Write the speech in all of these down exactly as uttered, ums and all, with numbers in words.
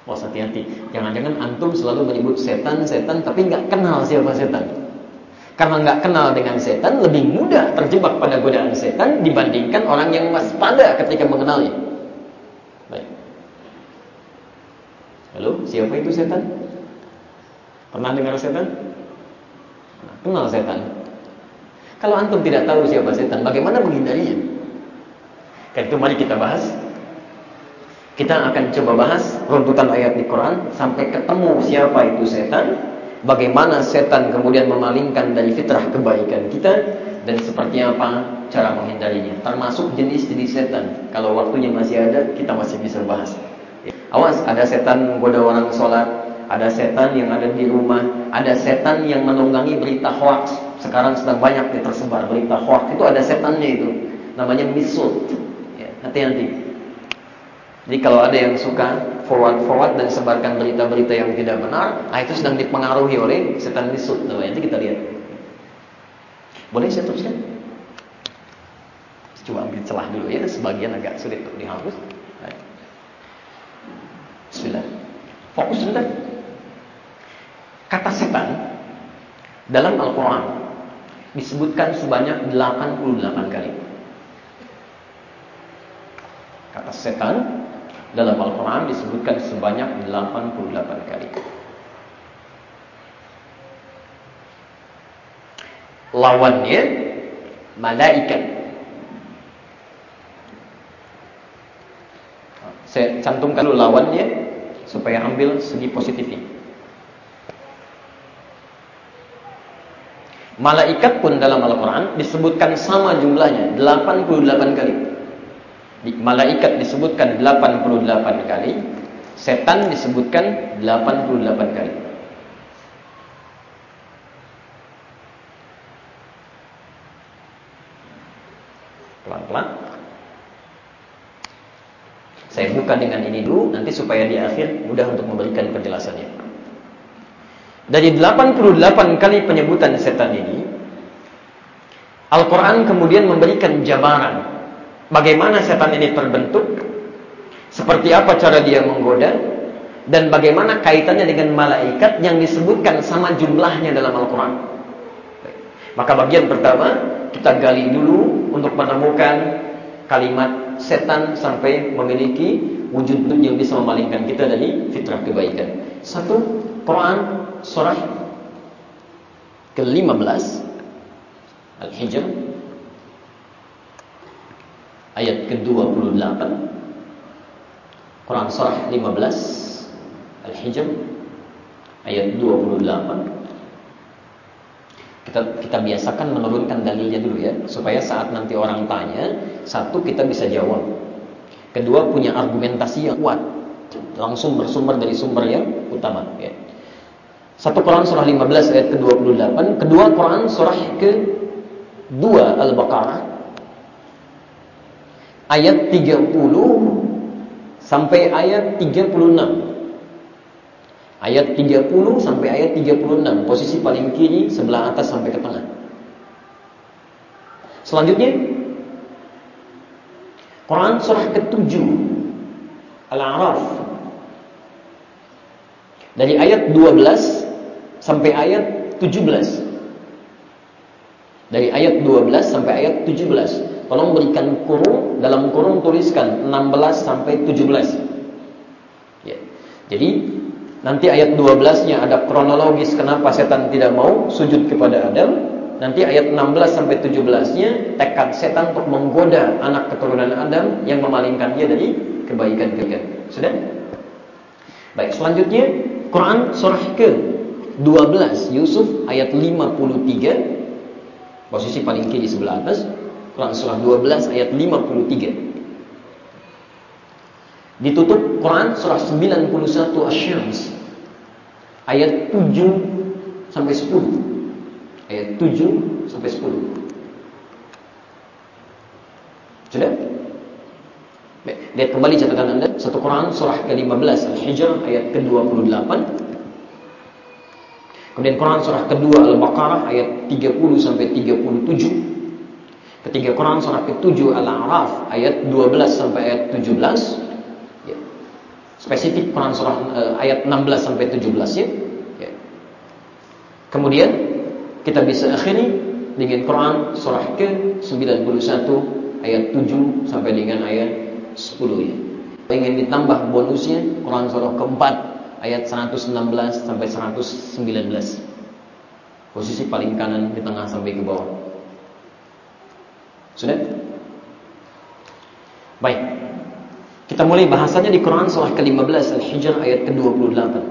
Was hati-hati. Jangan-jangan antum selalu menyebut setan, setan, tapi nggak kenal siapa setan. Karena nggak kenal dengan setan, lebih mudah terjebak pada godaan setan dibandingkan orang yang waspada ketika mengenalnya. Baik. Halo, siapa itu setan? Pernah dengar setan? Nah, kenal setan. Kalau antum tidak tahu siapa setan, bagaimana menghindarinya? Kan itu mari kita bahas. Kita akan coba bahas runtutan ayat di Quran sampai ketemu siapa itu setan, bagaimana setan kemudian memalingkan dari fitrah kebaikan kita, dan seperti apa cara menghindarinya. Termasuk jenis-jenis setan. Kalau waktunya masih ada, kita masih bisa bahas. Awas, ada setan menggoda orang sholat, ada setan yang ada di rumah, ada setan yang menunggangi berita hoax. Sekarang sedang banyak tersebar berita hoax. Itu ada setannya itu, namanya misut. Ya, hati-hati. Jadi kalau ada yang suka forward-forward dan sebarkan berita-berita yang tidak benar, nah itu sedang dipengaruhi oleh setan misut namanya. Nanti kita lihat. Boleh saya teruskan? Coba ambil celah dulu ya, sebagian agak sulit untuk dihapus. Baik. Bismillah. Fokus sebentar. Kata setan dalam Al-Quran disebutkan sebanyak delapan puluh delapan kali. Kata setan dalam Al-Quran disebutkan sebanyak delapan puluh delapan kali. Lawannya malaikat. Saya cantumkan dulu lawannya supaya ambil segi positifnya. Malaikat pun dalam Al-Quran disebutkan sama jumlahnya, delapan puluh delapan kali. Malaikat disebutkan delapan puluh delapan kali, setan disebutkan delapan puluh delapan kali. Pelan-pelan. Saya buka dengan ini dulu, nanti supaya di akhir mudah untuk memberikan penjelasannya. Dari delapan puluh delapan kali penyebutan setan ini, Al-Quran kemudian memberikan jabaran bagaimana setan ini terbentuk, seperti apa cara dia menggoda, dan bagaimana kaitannya dengan malaikat yang disebutkan sama jumlahnya dalam Al-Quran. Maka bagian pertama kita gali dulu untuk menemukan kalimat setan sampai memiliki wujud yang bisa memalingkan kita dari fitrah kebaikan. Satu, Quran surah ke lima belas Al-Hijr ayat ke dua puluh delapan. Quran surah lima belas Al-Hijr ayat dua puluh delapan. Kita kita biasakan menurunkan dalilnya dulu ya, supaya saat nanti orang tanya, satu kita bisa jawab, kedua punya argumentasi yang kuat, langsung bersumber dari sumber yang utama ya. Satu Quran surah lima belas ayat ke dua puluh delapan, kedua Quran surah ke dua Al-Baqarah ayat tiga puluh sampai ayat tiga puluh enam. Ayat tiga puluh sampai ayat tiga puluh enam, posisi paling kiri sebelah atas sampai ke tengah. Selanjutnya Quran surah ketujuh Al-A'raf dari ayat dua belas sampai ayat tujuh belas. Dari ayat dua belas sampai ayat tujuh belas. Tolong berikan kurung, dalam kurung tuliskan enam belas sampai tujuh belas. Ya. Jadi nanti ayat dua belas-nya ada kronologis kenapa setan tidak mau sujud kepada Adam. Nanti ayat enam belas sampai tujuh belas-nya tekad setan untuk menggoda anak keturunan Adam yang memalingkannya dari kebaikan-kebaikan. Sudah? Baik, selanjutnya Quran surah ke dua belas Yusuf ayat lima puluh tiga, posisi paling kiri sebelah atas. Quran surah dua belas ayat lima puluh tiga. Ditutup Quran surah sembilan puluh satu Asy-Syams ayat tujuh sampai sepuluh. Ayat tujuh sampai sepuluh. Sudah? Baik, lihat kembali catatan Anda. Satu Quran surah ke lima belas Al-Hijr ayat ke dua puluh delapan. Kemudian Quran surah kedua Al-Baqarah ayat tiga puluh sampai tiga puluh tujuh. Ketiga Quran surah ketujuh Al-A'raf ayat dua belas sampai ayat tujuh belas. Ya. Spesifik Quran surah uh, ayat enam belas sampai tujuh belas ya. Ya. Kemudian kita bisa akhiri dengan Quran surah ke sembilan puluh satu ayat tujuh sampai dengan ayat sepuluh ya. Ingin ditambah bonusnya Quran surah keempat ayat seratus enam belas sampai seratus sembilan belas. Posisi paling kanan di tengah sampai ke bawah. Sudah? Baik. Kita mulai bahasanya di Quran surah ke lima belas Al-Hijr ayat ke dua puluh delapan.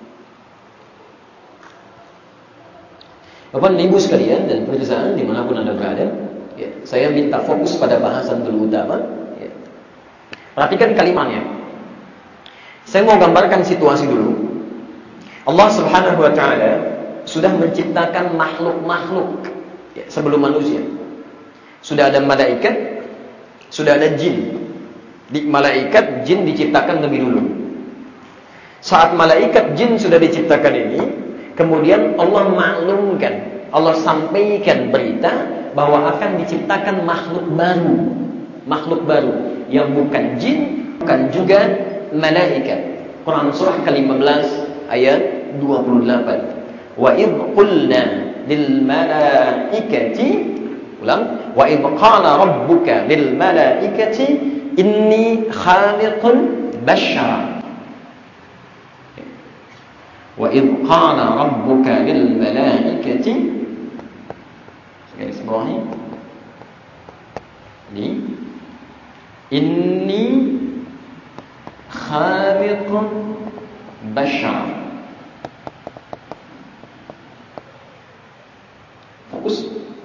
Bapak dan Ibu sekalian dan pemirsa dimanapun Anda berada, ya, saya minta fokus pada bahasan dulu utama. Ya. Perhatikan kalimatnya. Saya mau gambarkan situasi dulu. Allah Subhanahu Wa Taala sudah menciptakan makhluk-makhluk ya, sebelum manusia. Sudah ada malaikat, sudah ada jin. Di malaikat, jin diciptakan lebih dulu. Saat malaikat jin sudah diciptakan ini, kemudian Allah maklumkan, Allah sampaikan berita bahwa akan diciptakan makhluk baru, makhluk baru yang bukan jin, bukan juga malaikat. Quran surah ke lima belas ayat dua puluh delapan. Wa idh qulna lil malaikati, ulang, wa idh qala rabbuka lil malaikati inni khaliqun bashara. Wa idh qala rabbuka lil malaikati, garis bawahi ini, inni khaliqun bashara. Fokus.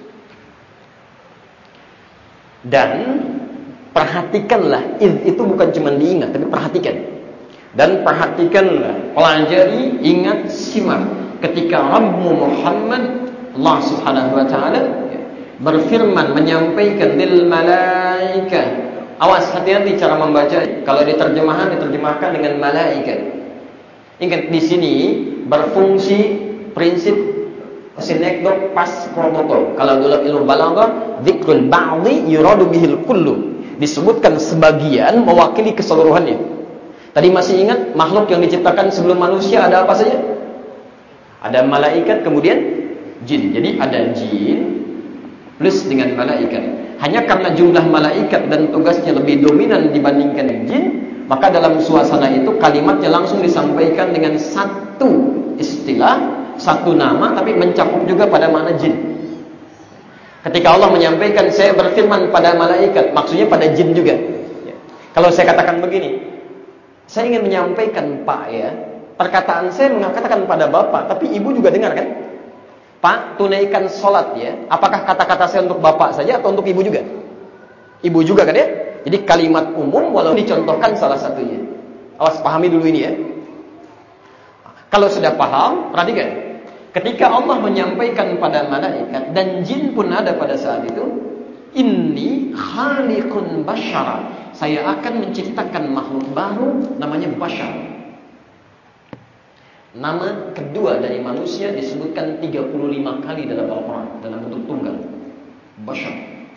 Dan perhatikanlah, itu bukan cuma diingat, tapi perhatikan. Dan perhatikanlah, pelajari, ingat, simak. Ketika Rabbu Muhammad, Allah Subhanahu Wa Taala berfirman, menyampaikan lil malaikah. Awas, hati-hati cara membaca. Kalau di terjemahan diterjemahkan dengan malaikat. Ingat, di sini berfungsi prinsip sinekdok pas protokol. Kalau dalam ilmu balaghah, dzikrul ba'dhi yuradu bihil kullu. Disebutkan sebagian mewakili keseluruhannya. Tadi masih ingat makhluk yang diciptakan sebelum manusia ada apa saja? Ada malaikat, kemudian jin. Jadi ada jin plus dengan malaikat. Hanya karena jumlah malaikat dan tugasnya lebih dominan dibandingkan jin, maka dalam suasana itu kalimatnya langsung disampaikan dengan satu istilah, satu nama, tapi mencakup juga pada makna jin. Ketika Allah menyampaikan, saya berfirman pada malaikat, maksudnya pada jin juga. Ya. Kalau saya katakan begini, saya ingin menyampaikan Pak ya, perkataan saya mengatakan pada Bapak, tapi Ibu juga dengar kan? Pak, tunaikan sholat ya. Apakah kata-kata saya untuk Bapak saja atau untuk Ibu juga? Ibu juga kan ya? Jadi kalimat umum walau dicontohkan salah satunya. Awas, pahami dulu ini ya. Kalau sudah paham, perhatikan. Ketika Allah menyampaikan pada malaikat dan jin pun ada pada saat itu, inni khaliqun bashara, saya akan menciptakan makhluk baru namanya bashar. Nama kedua dari manusia disebutkan tiga puluh lima kali dalam Al-Quran dalam bentuk tunggal, bashar.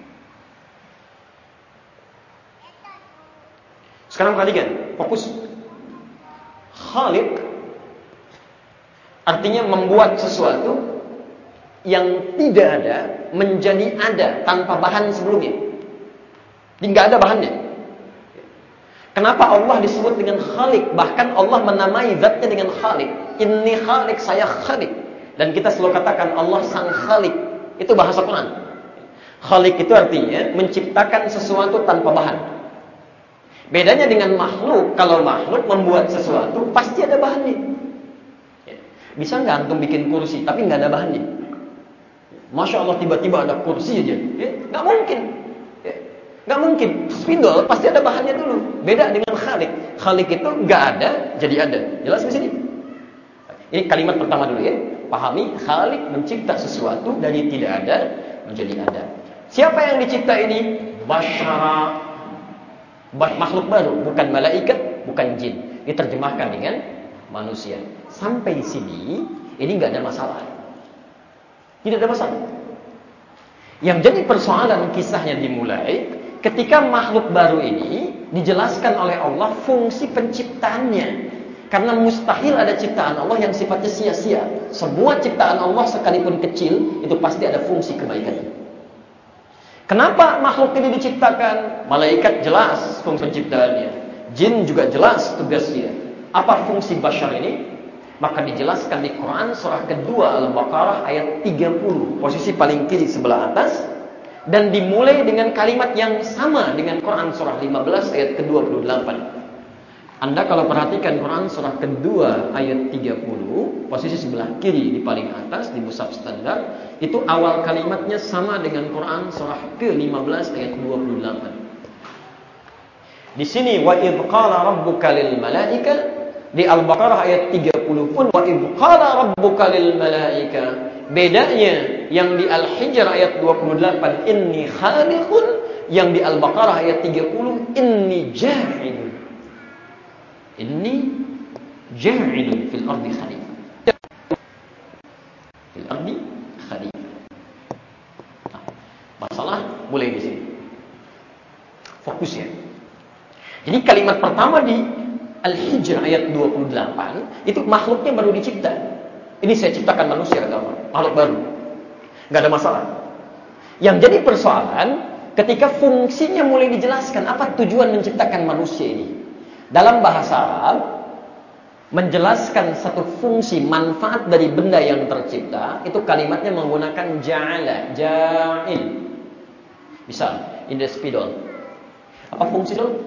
Sekarang perhatikan, fokus. Khaliq artinya membuat sesuatu yang tidak ada menjadi ada tanpa bahan sebelumnya. Jadi nggak ada bahannya. Kenapa Allah disebut dengan Khaliq? Bahkan Allah menamai zatnya dengan Khaliq. Inni Khaliq, saya Khaliq. Dan kita selalu katakan Allah sang Khaliq. Itu bahasa Quran. Khaliq itu artinya menciptakan sesuatu tanpa bahan. Bedanya dengan makhluk, kalau makhluk membuat sesuatu pasti ada bahannya. Bisa nggak antum bikin kursi tapi nggak ada bahannya? Masya Allah tiba-tiba ada kursi aja, ya, nggak mungkin, ya, nggak mungkin. Spidol pasti ada bahannya dulu. Beda dengan Khaliq. Khaliq itu nggak ada jadi ada. Jelas di sini? Ini kalimat pertama dulu ya. Pahami, Khaliq mencipta sesuatu dari tidak ada menjadi ada. Siapa yang dicipta ini? Basyara, makhluk baru, bukan malaikat, bukan jin. Diterjemahkan dengan manusia. Sampai sini ini nggak ada masalah, tidak ada masalah. Yang jadi persoalan kisahnya dimulai ketika makhluk baru ini dijelaskan oleh Allah fungsi penciptaannya. Karena mustahil ada ciptaan Allah yang sifatnya sia-sia. Semua ciptaan Allah sekalipun kecil, itu pasti ada fungsi kebaikan. Kenapa makhluk ini diciptakan? Malaikat jelas fungsi penciptaannya. Jin juga jelas tugasnya. Apa fungsi bashar ini? Maka dijelaskan di Quran surah kedua Al-Baqarah ayat tiga puluh. Posisi paling kiri sebelah atas. Dan dimulai dengan kalimat yang sama dengan Quran surah lima belas ayat ke dua puluh delapan. Anda kalau perhatikan Quran surah kedua ayat tiga puluh, posisi sebelah kiri di paling atas di mushaf standar, itu awal kalimatnya sama dengan Quran surah ke lima belas ayat dua puluh delapan. Di sini wa idz qala rabbuka lil malaika, di Al-Baqarah ayat tiga puluh pun wa idz qala rabbuka lil malaika. Bedanya yang di Al-Hijr ayat dua puluh delapan inni khaliqun, yang di Al-Baqarah ayat tiga puluh inni ja'ilun. Inni ja'ilun fil ardi khalifah. Fil ardi khalifah. Nah, masalah mulai di sini. Fokus ya. Jadi kalimat pertama di Al-Hijr ayat dua puluh delapan itu makhluknya baru dicipta. Ini saya ciptakan manusia agama, makhluk baru. Enggak ada masalah. Yang jadi persoalan ketika fungsinya mulai dijelaskan, apa tujuan menciptakan manusia ini? Dalam bahasa Arab, menjelaskan satu fungsi manfaat dari benda yang tercipta, itu kalimatnya menggunakan ja'ala, ja'il. Misal, in the spidol. Apa fungsi itu?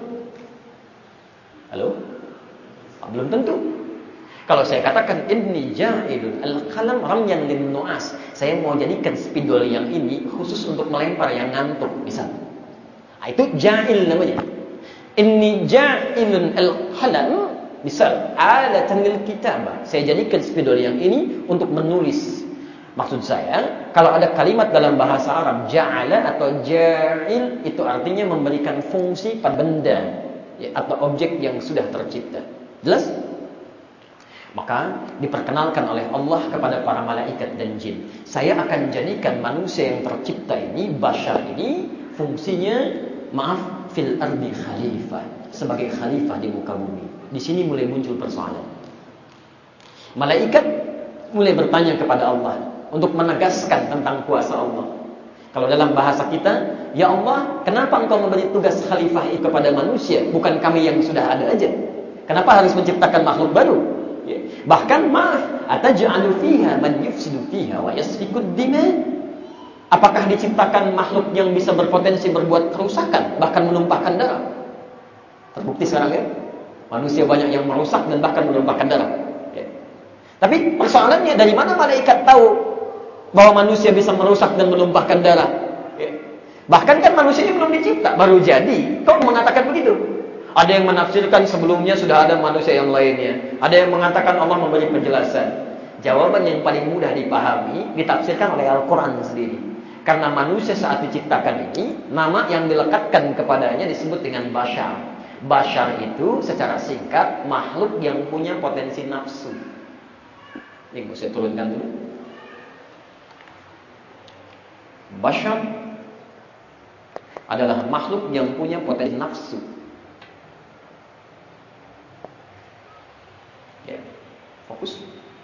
Halo? Ah, belum tentu. Kalau saya katakan inni ja'ilun al-qalam ramyan lin nu'as, saya mau jadikan spidol yang ini khusus untuk melempar yang ngantuk, misal. Nah, itu ja'il namanya. Inni ja'ilun al-qalam, misal, alatan lil kitabah. Saya jadikan spidol yang ini untuk menulis. Maksud saya, kalau ada kalimat dalam bahasa Arab ja'ala atau ja'il, itu artinya memberikan fungsi pada benda ya, atau objek yang sudah tercipta. Jelas? Maka diperkenalkan oleh Allah kepada para malaikat dan jin, saya akan jadikan manusia yang tercipta ini, bashar ini, fungsinya maaf fil ardi khalifah, sebagai khalifah di muka bumi. Di sini mulai muncul persoalan. Malaikat mulai bertanya kepada Allah untuk menegaskan tentang kuasa Allah. Kalau dalam bahasa kita, ya Allah, kenapa engkau memberi tugas khalifah itu kepada manusia, bukan kami yang sudah ada aja? Kenapa harus menciptakan makhluk baru? Ya. Bahkan maaf, ataj'alu fiha man yufsidu fiha wa yasfikud dima? Apakah diciptakan makhluk yang bisa berpotensi berbuat kerusakan, bahkan menumpahkan darah? Terbukti sekarang ya, manusia banyak yang merusak dan bahkan menumpahkan darah. Ya. Tapi persoalannya, dari mana malaikat tahu bahwa manusia bisa merusak dan menumpahkan darah? Ya. Bahkan kan manusia ini belum dicipta, baru jadi. Kok mengatakan begitu? Ada yang menafsirkan sebelumnya sudah ada manusia yang lainnya. Ada yang mengatakan Allah memberi penjelasan. Jawaban yang paling mudah dipahami ditafsirkan oleh Al-Quran sendiri. Karena manusia saat diciptakan ini, nama yang dilekatkan kepadanya disebut dengan bashar. Bashar itu secara singkat makhluk yang punya potensi nafsu. Ini mau saya turunkan dulu. Bashar adalah makhluk yang punya potensi nafsu. Ya, fokus.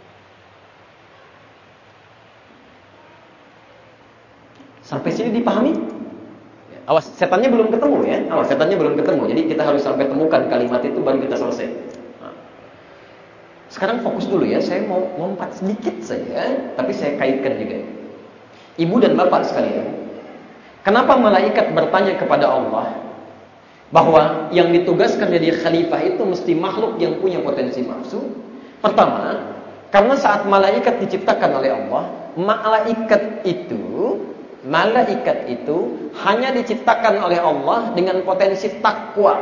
Sampai sini dipahami? Ya, awas, setannya belum ketemu ya. Awas, setannya belum ketemu. Jadi kita harus sampai temukan kalimat itu baru kita selesai. Nah, sekarang fokus dulu ya. Saya mau lompat sedikit saja, tapi saya kaitkan juga. Ibu dan bapak sekalian, kenapa malaikat bertanya kepada Allah bahwa yang ditugaskan jadi khalifah itu mesti makhluk yang punya potensi nafsu? Pertama, karena saat malaikat diciptakan oleh Allah, malaikat itu Malaikat itu hanya diciptakan oleh Allah dengan potensi takwa.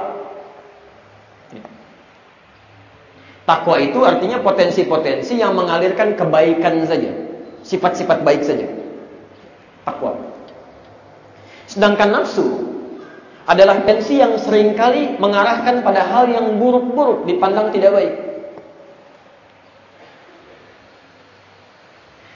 Takwa itu artinya potensi-potensi yang mengalirkan kebaikan saja, sifat-sifat baik saja. Takwa. Sedangkan nafsu adalah potensi yang seringkali mengarahkan pada hal yang buruk-buruk, dipandang tidak baik.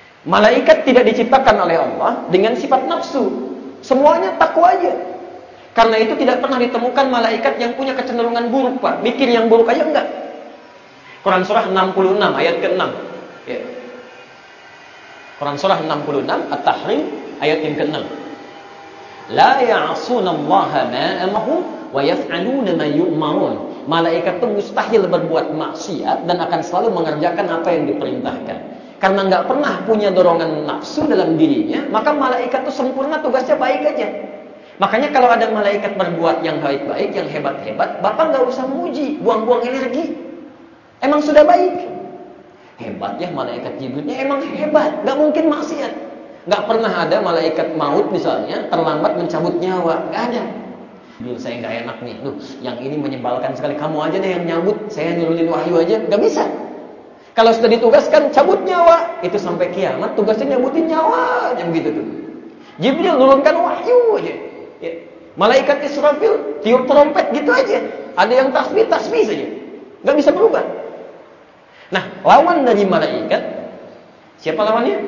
Malaikat tidak diciptakan oleh Allah dengan sifat nafsu. Semuanya takwa aja. Karena itu tidak pernah ditemukan malaikat yang punya kecenderungan buruk, Pak. Mikir yang buruk aja enggak. Quran surah enam puluh enam ayat keenam. Ya. Quran surah enam puluh enam At-Tahrim ayat yang keenam. La ya'sunallaha ma amahum wa yaf'aluna ma yu'marun. Malaikat itu mustahil berbuat maksiat dan akan selalu mengerjakan apa yang diperintahkan. Karena nggak pernah punya dorongan nafsu dalam dirinya, maka malaikat itu sempurna, tugasnya baik aja. Makanya kalau ada malaikat berbuat yang baik-baik, yang hebat-hebat, Bapak nggak usah muji, buang-buang energi. Emang sudah baik. Hebat ya malaikat Jibrilnya, emang hebat, nggak mungkin maksiat. Nggak pernah ada malaikat maut misalnya terlambat mencabut nyawa, nggak ada. Jibril, saya nggak enak nih, duh, yang ini menyebalkan sekali, kamu aja deh yang nyabut, saya nurunin wahyu aja, nggak bisa. Kalau sudah ditugaskan cabut nyawa, itu sampai kiamat tugasnya nyabutin nyawa, yang begitu tuh. Jibril nurunkan wahyu aja. Ya. Malaikat Israfil tiup trompet gitu aja. Ada yang tasbih tasbih saja, nggak bisa berubah. Nah, lawan dari malaikat siapa lawannya?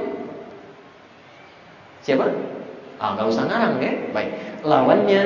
Siapa? Ah, nggak usah ngarang ya. Baik, lawannya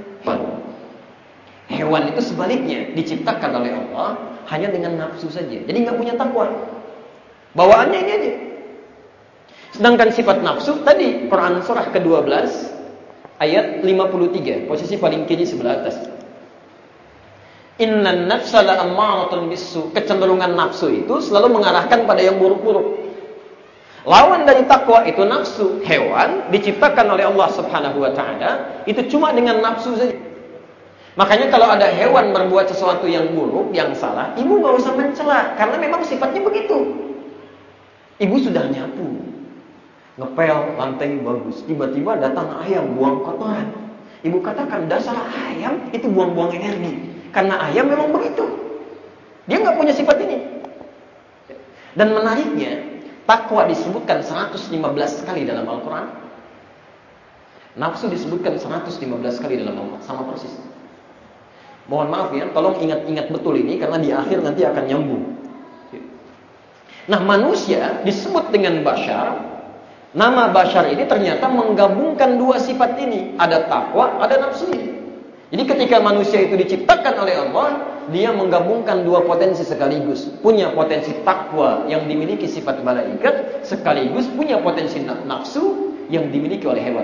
hewan itu sebaliknya diciptakan oleh Allah hanya dengan nafsu saja. Jadi nggak punya takwa. Bawaannya ini aja. Sedangkan sifat nafsu tadi Quran surah kedua belas ayat lima puluh tiga, posisi paling kiri sebelah atas. Innan nafsa la'ammaratun bisu. Kecenderungan nafsu itu selalu mengarahkan pada yang buruk-buruk. Lawan dari takwa itu nafsu. Hewan diciptakan oleh Allah Subhanahu wa taala itu cuma dengan nafsu saja. Makanya kalau ada hewan berbuat sesuatu yang buruk, yang salah, ibu gak usah mencela karena memang sifatnya begitu. Ibu sudah nyapu, ngepel lantai bagus, tiba-tiba datang ayam buang kotoran. Ibu katakan dasar ayam itu buang-buang energi. Karena ayam memang begitu. Dia nggak punya sifat ini. Dan menariknya, takwa disebutkan seratus lima belas kali dalam Al-Quran. Nafsu disebutkan seratus lima belas kali dalam Al-Quran. Sama persis. Mohon maaf ya, tolong ingat-ingat betul ini karena di akhir nanti akan nyambung. Nah, manusia disebut dengan bashar. Nama bashar ini ternyata menggabungkan dua sifat ini. Ada takwa, ada nafsu ini. Jadi ketika manusia itu diciptakan oleh Allah, dia menggabungkan dua potensi sekaligus. Punya potensi takwa yang dimiliki sifat malaikat, sekaligus punya potensi nafsu yang dimiliki oleh hewan.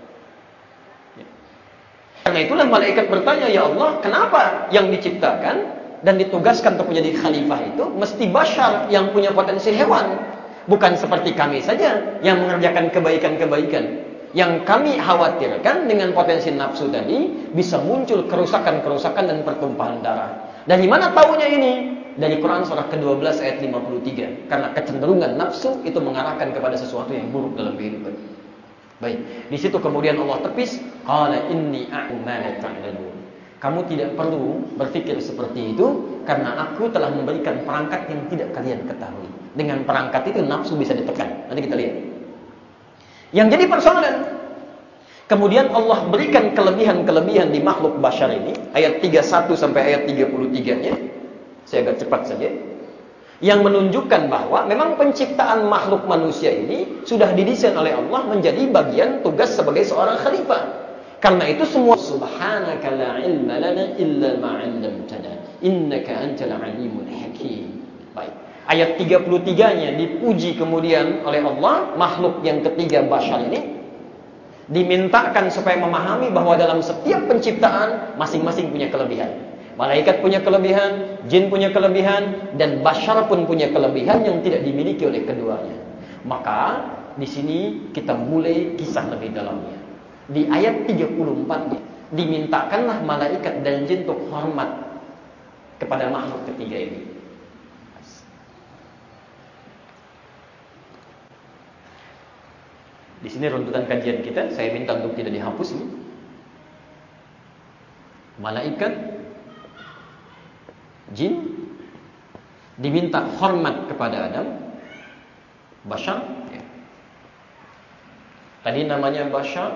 Karena itulah malaikat bertanya, ya Allah, kenapa yang diciptakan dan ditugaskan untuk menjadi khalifah itu mesti bashar yang punya potensi hewan? Bukan seperti kami saja yang mengerjakan kebaikan-kebaikan. Yang kami khawatirkan dengan potensi nafsu tadi bisa muncul kerusakan-kerusakan dan pertumpahan darah. Dari mana taunya ini? Dari Quran surah kedua belas ayat lima puluh tiga. Karena kecenderungan nafsu itu mengarahkan kepada sesuatu yang buruk dalam kehidupan. Baik, di situ kemudian Allah tepis, qala inni a'lamu ma la ta'lamun. Kamu tidak perlu berpikir seperti itu karena aku telah memberikan perangkat yang tidak kalian ketahui. Dengan perangkat itu nafsu bisa ditekan. Nanti kita lihat. Yang jadi persoalan, kemudian Allah berikan kelebihan-kelebihan di makhluk bashar ini, ayat tiga puluh satu sampai ayat tiga puluh tiga-nya. Saya agak cepat saja. Yang menunjukkan bahwa memang penciptaan makhluk manusia ini sudah didesain oleh Allah menjadi bagian tugas sebagai seorang khalifah. Karena itu semua subhanaka la ilma lana illa ma 'allamtana innaka antal alimul hakim. Baik. Ayat tiga puluh tiga-nya dipuji kemudian oleh Allah, makhluk yang ketiga bashar ini dimintakan supaya memahami bahwa dalam setiap penciptaan masing-masing punya kelebihan. Malaikat punya kelebihan, jin punya kelebihan, dan bashar pun punya kelebihan yang tidak dimiliki oleh keduanya. Maka di sini kita mulai kisah lebih dalamnya. Di ayat tiga puluh empat-nya dimintakanlah malaikat dan jin untuk hormat kepada makhluk ketiga ini. Di sini runtutan kajian kita, saya minta untuk tidak dihapus ini. Malaikat, jin diminta hormat kepada Adam, bashar. Ya. Tadi namanya bashar.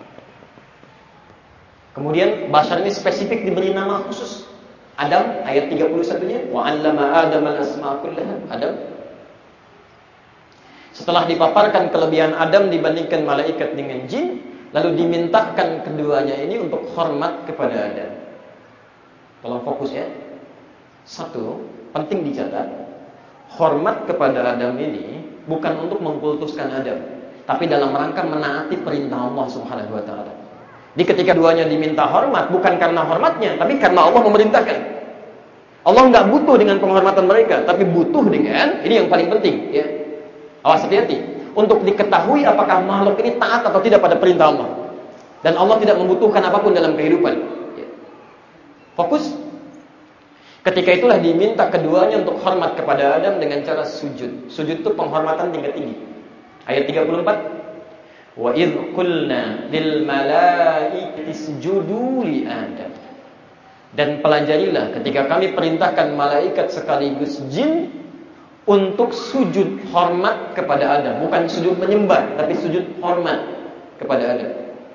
Kemudian bashar ini spesifik diberi nama khusus. Adam ayat tiga puluh satu-nya, wa 'allama Adam al-asma'a kullaha. Adam. Setelah dipaparkan kelebihan Adam dibandingkan malaikat dengan jin, Lalu dimintakan keduanya ini untuk hormat kepada Adam. Tolong fokus ya. Satu, penting dicatat, hormat kepada Adam ini bukan untuk mengkultuskan Adam, tapi dalam rangka menaati perintah Allah Subhanahu wa taala. Jadi ketika duanya diminta hormat bukan karena hormatnya, tapi karena Allah memerintahkan. Allah nggak butuh dengan penghormatan mereka, tapi butuh dengan, ini yang paling penting ya. Awas hati-hati. Untuk diketahui apakah makhluk ini taat atau tidak pada perintah Allah. Dan Allah tidak membutuhkan apapun dalam kehidupan. Fokus. Ketika itulah diminta keduanya untuk hormat kepada Adam dengan cara sujud. Sujud itu penghormatan tingkat tinggi. Ayat tiga puluh empat. Wa idh qulna lil malaikati isjudu li Adam. Dan pelajarilah ketika kami perintahkan malaikat sekaligus jin untuk sujud hormat kepada Adam. Bukan sujud menyembah, tapi sujud hormat kepada Adam.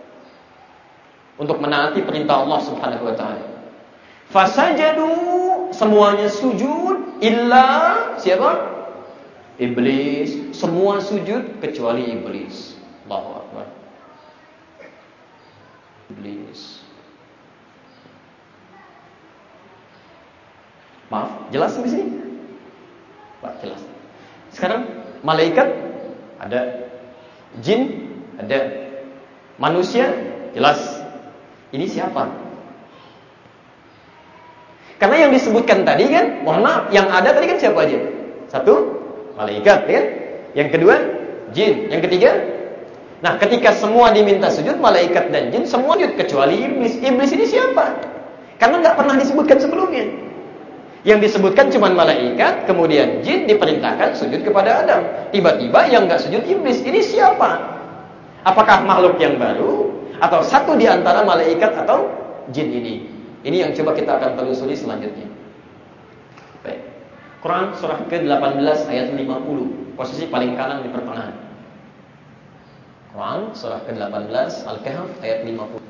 Untuk menaati perintah Allah Subhanahu wa taala. Fasajadu, semuanya sujud, illa siapa? Iblis. Semua sujud kecuali iblis. Allahu Akbar. Iblis. Maaf, jelas di sini? Pak, jelas. Sekarang malaikat ada, jin ada, manusia jelas. Ini siapa? Karena yang disebutkan tadi kan, mohon maaf, yang ada tadi kan siapa aja? Satu, malaikat kan? Yang kedua, jin. Yang ketiga, nah ketika semua diminta sujud, malaikat dan jin semua sujud kecuali iblis. Iblis ini siapa? Karena nggak pernah disebutkan sebelumnya. Yang disebutkan cuma malaikat, kemudian jin diperintahkan sujud kepada Adam. Tiba-tiba yang nggak sujud iblis. Ini siapa? Apakah makhluk yang baru atau satu di antara malaikat atau jin ini? Ini yang coba kita akan telusuri selanjutnya. Baik. Quran surah ke delapan belas ayat lima puluh. Posisi paling kanan di pertengahan. Quran surah ke delapan belas Al-Kahf ayat lima puluh.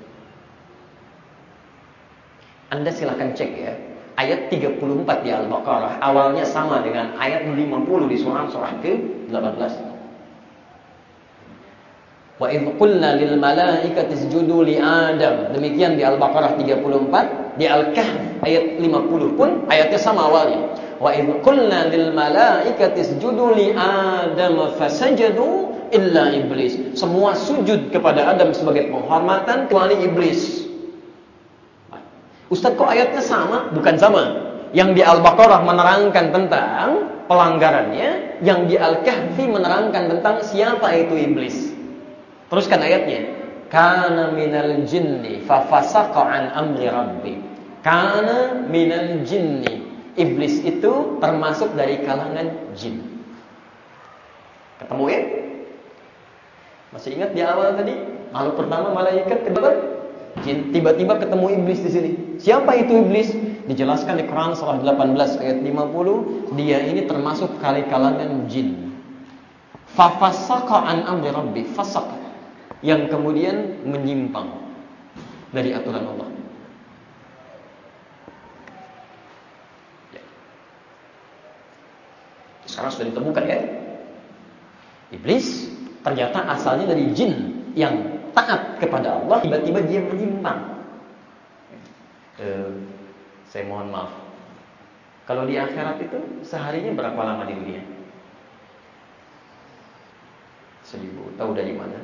Anda silakan cek ya. Ayat tiga puluh empat di Al-Baqarah awalnya sama dengan ayat lima puluh di surah surah ke delapan belas. Wa idh qulna lil malaikati isjudu li Adam. Demikian di Al-Baqarah tiga puluh empat, di Al-Kahf ayat lima puluh pun ayatnya sama awalnya. Wa idh qulna lil malaikati isjudu li Adam fasajadu illa iblis. Semua sujud kepada Adam sebagai penghormatan kecuali iblis. Ustaz, kok ayatnya sama? Bukan sama. Yang di Al-Baqarah menerangkan tentang pelanggarannya, yang di Al-Kahfi menerangkan tentang siapa itu iblis. Teruskan ayatnya. Kana minal jinni fa fasaqa an amri rabbi. Kana minal jinni. Iblis itu termasuk dari kalangan jin. Ketemu ya? Masih ingat di awal tadi? Makhluk pertama malaikat, kedua jin. Tiba-tiba ketemu iblis di sini. Siapa itu iblis? Dijelaskan di Quran surah delapan belas ayat lima puluh, dia ini termasuk kali kalangan jin. Fa fasaqa an amri rabbi, fasaqa, yang kemudian menyimpang dari aturan Allah. Ya. Sekarang sudah ditemukan ya. Iblis ternyata asalnya dari jin yang taat kepada Allah, tiba-tiba dia menyimpang. Eh, saya mohon maaf. Kalau di akhirat itu seharinya berapa lama di dunia? Seribu. Tahu dari mana?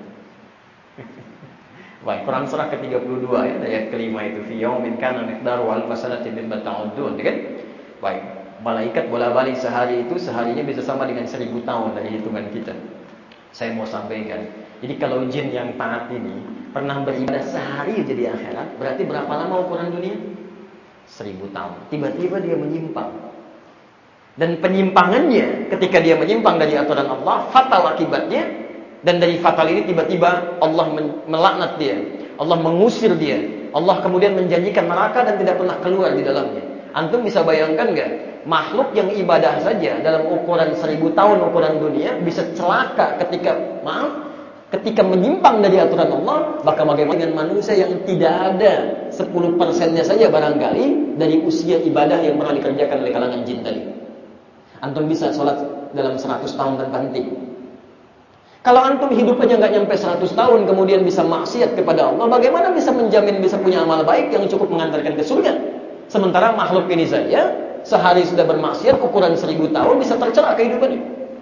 Baik, Quran surah ke tiga puluh dua ya, ayat kelima itu fi yaumin kana miqdaru alf sanatin mimma ta'udun, kan? Baik, malaikat bola-balik sehari itu seharinya bisa sama dengan seribu tahun dari hitungan kita. Saya mau sampaikan. Jadi kalau jin yang taat ini pernah beribadah sehari aja di akhirat, berarti berapa lama ukuran dunia? Seribu tahun. Tiba-tiba dia menyimpang. Dan penyimpangannya ketika dia menyimpang dari aturan Allah, fatal akibatnya. Dan dari fatal ini tiba-tiba Allah melaknat dia, Allah mengusir dia, Allah kemudian menjanjikan neraka dan tidak pernah keluar di dalamnya. Antum bisa bayangkan gak? Makhluk yang ibadah saja dalam ukuran seribu tahun ukuran dunia bisa celaka ketika maaf ketika menyimpang dari aturan Allah. Maka bagaimana dengan manusia yang tidak ada sepuluh persennya saja barangkali dari usia ibadah yang pernah dikerjakan oleh kalangan jin tadi. Antum bisa sholat dalam seratus tahun tanpa henti. Kalau antum hidup aja nggak nyampe seratus tahun kemudian bisa maksiat kepada Allah, bagaimana bisa menjamin bisa punya amal baik yang cukup mengantarkan ke surga? Sementara makhluk ini saja sehari sudah bermaksiat ukuran seribu tahun bisa tercela kehidupannya.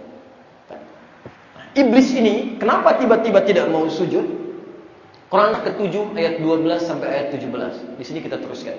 Iblis ini kenapa tiba-tiba tidak mau sujud? Quran ketujuh ayat dua belas sampai ayat tujuh belas. Di sini kita teruskan.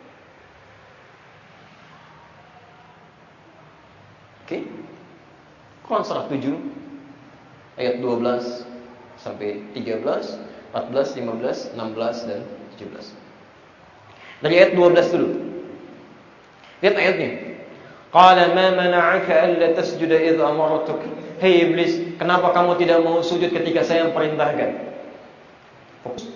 Oke. Quran surah tujuh ayat dua belas sampai tiga belas, empat belas, lima belas, enam belas dan tujuh belas. Dari ayat dua belas dulu. Lihat ayatnya. Qala ma mana'aka alla tasjuda idh amartuk. Hei iblis, kenapa kamu tidak mau sujud ketika saya perintahkan? Fokus.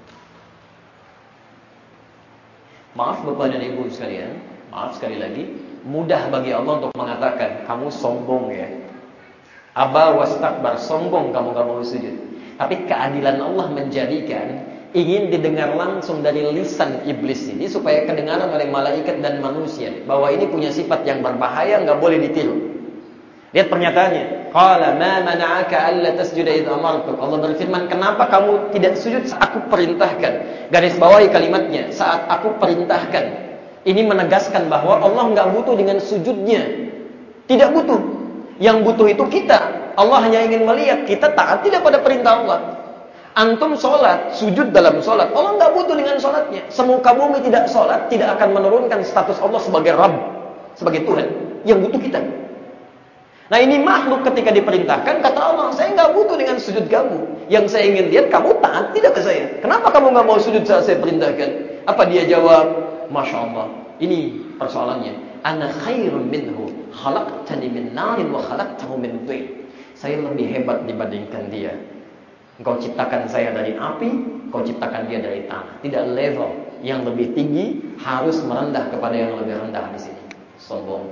Maaf Bapak dan Ibu sekalian, maaf sekali lagi, mudah bagi Allah untuk mengatakan kamu sombong ya. Aba wastakbar, sombong kamu gak mau sujud. Tapi keadilan Allah menjadikan ingin didengar langsung dari lisan iblis ini supaya kedengaran oleh malaikat dan manusia bahwa ini punya sifat yang berbahaya, nggak boleh ditiru. Lihat pernyataannya. Qala ma mana'aka alla tasjuda idh amartuk. Allah berfirman, kenapa kamu tidak sujud saat aku perintahkan? Garis bawahi kalimatnya, saat aku perintahkan. Ini menegaskan bahwa Allah nggak butuh dengan sujudnya. Tidak butuh. Yang butuh itu kita. Allah hanya ingin melihat kita taat tidak pada perintah Allah. Antum sholat, sujud dalam sholat, Allah nggak butuh dengan sholatnya. Semuka bumi tidak sholat, tidak akan menurunkan status Allah sebagai Rabb, sebagai Tuhan. Yang butuh kita. Nah ini makhluk ketika diperintahkan, kata Allah, saya nggak butuh dengan sujud kamu. Yang saya ingin lihat, kamu taat tidak ke saya. Kenapa kamu nggak mau sujud saat saya perintahkan? Apa dia jawab? Masya Allah, ini persoalannya. Ana khairun minhu, khalaqtani min narin wa khalaqtahu min tin. Saya lebih hebat dibandingkan dia. Engkau ciptakan saya dari api, engkau ciptakan dia dari tanah. Tidak level yang lebih tinggi harus merendah kepada yang lebih rendah di sini. Sombong.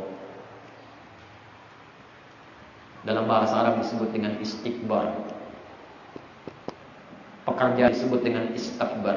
Dalam bahasa Arab disebut dengan istikbar. Pekerja disebut dengan istakbar.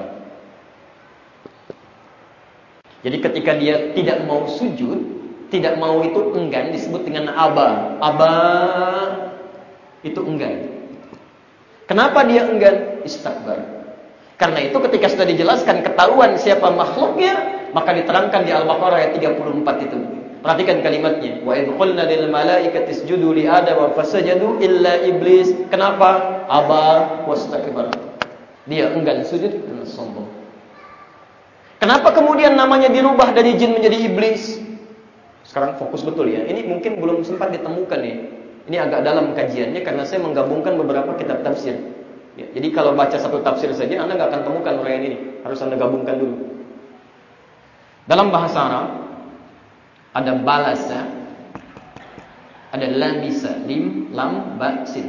Jadi ketika dia tidak mau sujud, tidak mau itu enggan, disebut dengan aba. Aba itu enggan. Kenapa dia enggan? Istakbar. Karena itu ketika sudah dijelaskan ketahuan siapa makhluknya, maka diterangkan di Al-Baqarah ayat tiga puluh empat itu. Perhatikan kalimatnya. Wa idh qulna lil malaikati isjudu li Adam fasajadu illa iblis. Kenapa? Aba wastakbar. Dia enggan sujud karena sombong. Kenapa kemudian namanya dirubah dari jin menjadi iblis? Sekarang fokus betul ya. Ini mungkin belum sempat ditemukan ya. Ini agak dalam kajiannya karena saya menggabungkan beberapa kitab tafsir. Ya, jadi kalau baca satu tafsir saja Anda nggak akan temukan uraian ini. Harus Anda gabungkan dulu. Dalam bahasa Arab ada balasa, ada lamisa, lim, lam, ba, sin.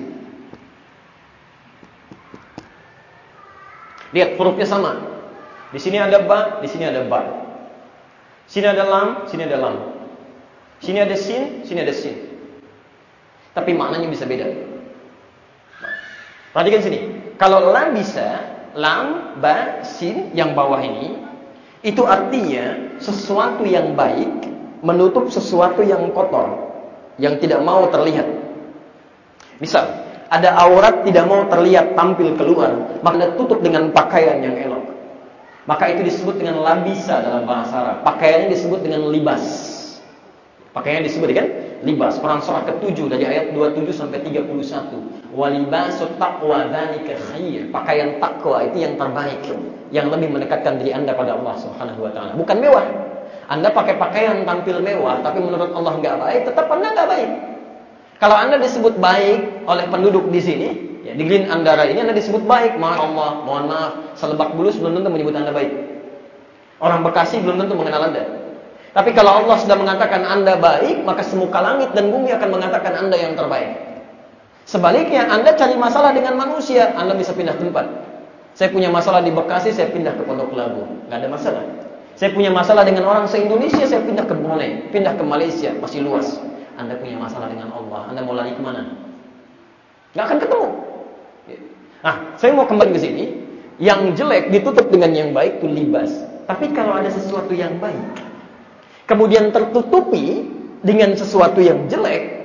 Lihat hurufnya sama. Di sini ada ba, di sini ada ba. Sini ada lam, sini ada lam. Sini ada sin, sini ada sin. Tapi maknanya bisa beda. Perhatikan sini. Kalau lam bisa, lam, ba, sin yang bawah ini, itu artinya sesuatu yang baik menutup sesuatu yang kotor, yang tidak mau terlihat. Misal, ada aurat tidak mau terlihat tampil keluar, maka tutup dengan pakaian yang elok. Maka itu disebut dengan labisa dalam bahasa Arab. Pakaiannya disebut dengan libas. Pakaiannya disebut kan? Libas. Quran surah ketujuh dari ayat dua puluh tujuh sampai tiga puluh satu. Walibasut taqwa dzalika khair. Pakaian takwa itu yang terbaik, yang lebih mendekatkan diri Anda pada Allah Subhanahu wa taala. Bukan mewah. Anda pakai pakaian tampil mewah tapi menurut Allah enggak baik, tetap Anda enggak baik. Kalau Anda disebut baik oleh penduduk di sini, ya di Green Andara ini Anda disebut baik, Masya Allah, mohon maaf, Selebak Bulus belum tentu menyebut Anda baik. Orang Bekasi belum tentu mengenal Anda. Tapi kalau Allah sudah mengatakan Anda baik, maka semuka langit dan bumi akan mengatakan Anda yang terbaik. Sebaliknya, Anda cari masalah dengan manusia, Anda bisa pindah tempat. Saya punya masalah di Bekasi, saya pindah ke Pondok Labu. Nggak ada masalah. Saya punya masalah dengan orang se-Indonesia, saya pindah ke Brunei, pindah ke Malaysia, masih luas. Anda punya masalah dengan Allah, Anda mau lari kemana? Nggak akan ketemu. Nah, saya mau kembali ke sini. Yang jelek ditutup dengan yang baik, itu libas. Tapi kalau ada sesuatu yang baik, kemudian tertutupi dengan sesuatu yang jelek,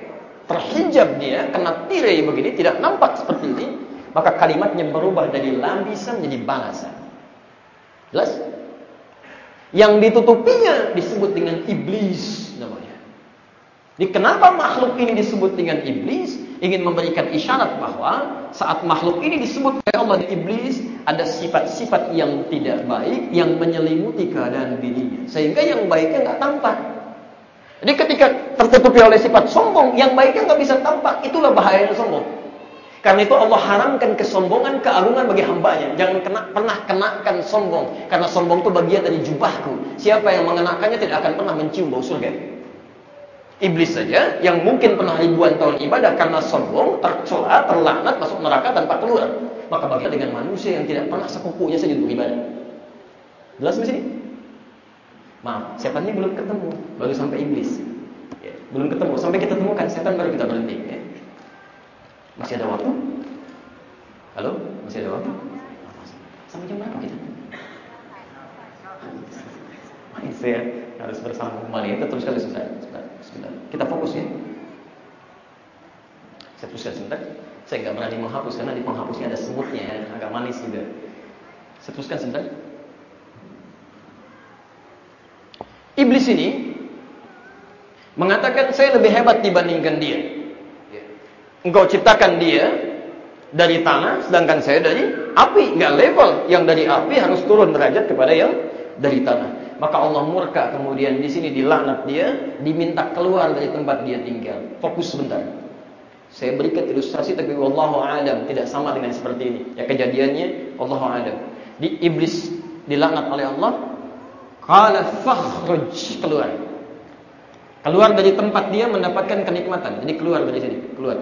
terhijab dia, kena tirai begini, tidak nampak seperti ini, maka kalimatnya berubah dari labisan menjadi balasan. Jelas? Yang ditutupinya disebut dengan iblis namanya. Jadi kenapa makhluk ini disebut dengan iblis? Ingin memberikan isyarat bahwa saat makhluk ini disebut oleh Allah iblis, ada sifat-sifat yang tidak baik yang menyelimuti keadaan dirinya, sehingga yang baiknya nggak tampak. Jadi ketika tertutupi oleh sifat sombong, yang baiknya nggak bisa tampak. Itulah bahaya sombong. Karena itu Allah haramkan kesombongan, keagungan bagi hambanya. Jangan kena, pernah kenakan sombong. Karena sombong itu bagian dari jubahku. Siapa yang mengenakannya tidak akan pernah mencium bau surga. Iblis saja yang mungkin pernah ribuan tahun ibadah karena sombong, tercela, terlaknat, masuk neraka tanpa keluar. Maka bagaimana dengan manusia yang tidak pernah sekukunya saja untuk ibadah? Jelas di sini? Maaf, setannya belum ketemu, baru sampai iblis. Ya, belum ketemu, sampai kita temukan setan baru kita berhenti. Ya. Masih ada waktu? Halo? Masih ada waktu? Sampai jam berapa kita? Saya harus bersama kembali. Kita teruskan sebentar. Sebentar. Kita fokus ya. Saya teruskan sebentar. Saya nggak berani menghapus karena di penghapusnya ada semutnya ya, agak manis juga. Saya teruskan sebentar. Iblis ini mengatakan saya lebih hebat dibandingkan dia. Engkau ciptakan dia dari tanah, sedangkan saya dari api. Nggak level. Yang dari api harus turun derajat kepada yang dari tanah. Maka Allah murka, kemudian di sini dilaknat dia, diminta keluar dari tempat dia tinggal. Fokus sebentar. Saya berikan ilustrasi, tapi wallahu a'lam, tidak sama dengan seperti ini. Ya kejadiannya, wallahu a'lam. Di iblis dilaknat oleh Allah, qala fakhruj, keluar. Keluar dari tempat dia mendapatkan kenikmatan. Jadi keluar dari sini, keluar.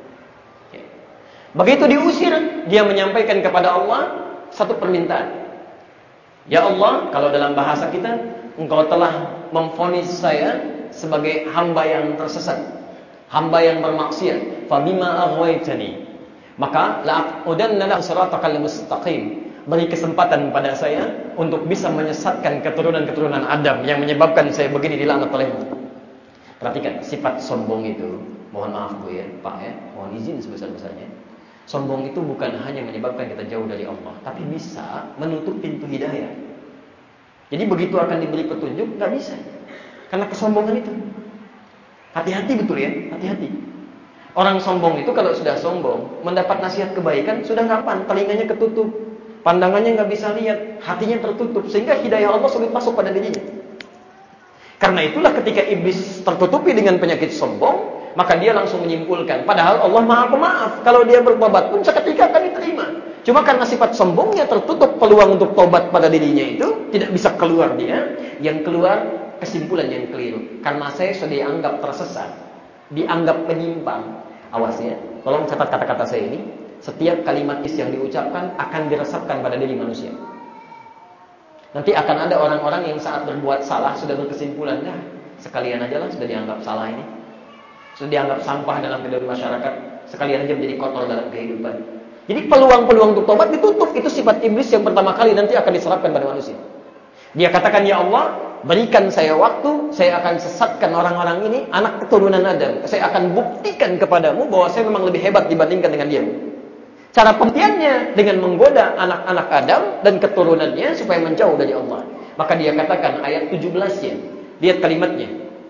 Begitu diusir, dia menyampaikan kepada Allah satu permintaan. Ya Allah, kalau dalam bahasa kita, Engkau telah memvonis saya sebagai hamba yang tersesat, hamba yang bermaksiat. Fabima aghwaytani, maka la'aqudanna lahu siratakal mustaqim. Beri kesempatan pada saya untuk bisa menyesatkan keturunan-keturunan Adam yang menyebabkan saya begini dilaknat olehmu. Perhatikan, sifat sombong itu, mohon maaf Bu ya, Pak ya, mohon izin sebesar-besarnya. Sombong itu bukan hanya menyebabkan kita jauh dari Allah, tapi bisa menutup pintu hidayah. Jadi begitu akan diberi petunjuk, nggak bisa. Karena kesombongan itu. Hati-hati betul ya, hati-hati. Orang sombong itu kalau sudah sombong, mendapat nasihat kebaikan, sudah kapan? Telinganya ketutup, pandangannya nggak bisa lihat, hatinya tertutup, sehingga hidayah Allah sulit masuk pada dirinya. Karena itulah ketika iblis tertutupi dengan penyakit sombong, maka dia langsung menyimpulkan, padahal Allah Maha Pemaaf. Kalau dia bertobat pun seketika akan diterima. Cuma karena sifat sombongnya tertutup peluang untuk tobat pada dirinya itu, tidak bisa keluar dia. Yang keluar kesimpulan yang keliru. Karena saya sudah dianggap tersesat, dianggap penyimpang. Awas ya, tolong catat kata-kata saya ini. Setiap kalimat is yang diucapkan akan diresapkan pada diri manusia. Nanti akan ada orang-orang yang saat berbuat salah sudah berkesimpulan, nah sekalian aja lah sudah dianggap salah ini, sudah dianggap sampah dalam kehidupan masyarakat, sekalian aja menjadi kotor dalam kehidupan. Jadi peluang-peluang untuk tobat ditutup. Itu sifat iblis yang pertama kali nanti akan diserapkan pada manusia. Dia katakan, ya Allah, berikan saya waktu, saya akan sesatkan orang-orang ini, anak keturunan Adam. Saya akan buktikan kepadamu bahwa saya memang lebih hebat dibandingkan dengan dia. Cara pembuktiannya dengan menggoda anak-anak Adam dan keturunannya supaya menjauh dari Allah. Maka dia katakan ayat tujuh belas-nya. Lihat kalimatnya.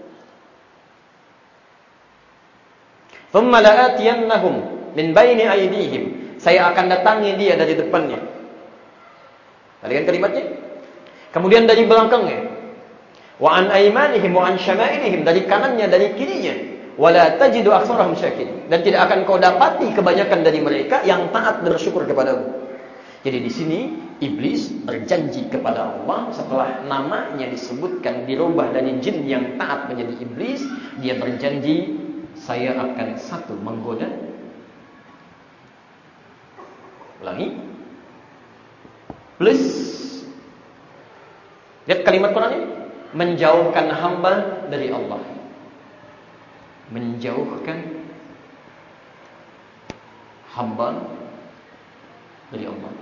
"Tsumma la'atiyannahum min baini aydihim." Saya akan datangi dia dari depannya. Lihat kalimatnya. Kemudian dari belakangnya. Wa an aymanihim wa an syama'ilihim, dari kanannya, dari kirinya. Wala tajidu aktsarahum syakirin, dan tidak akan kau dapati kebanyakan dari mereka yang taat dan bersyukur kepadamu. Jadi di sini iblis berjanji kepada Allah setelah namanya disebutkan dirubah dari jin yang taat menjadi iblis, dia berjanji saya akan satu menggoda. Ulangi. Plus lihat kalimat Quran ini, menjauhkan hamba dari Allah. Menjauhkan hamba dari Allah.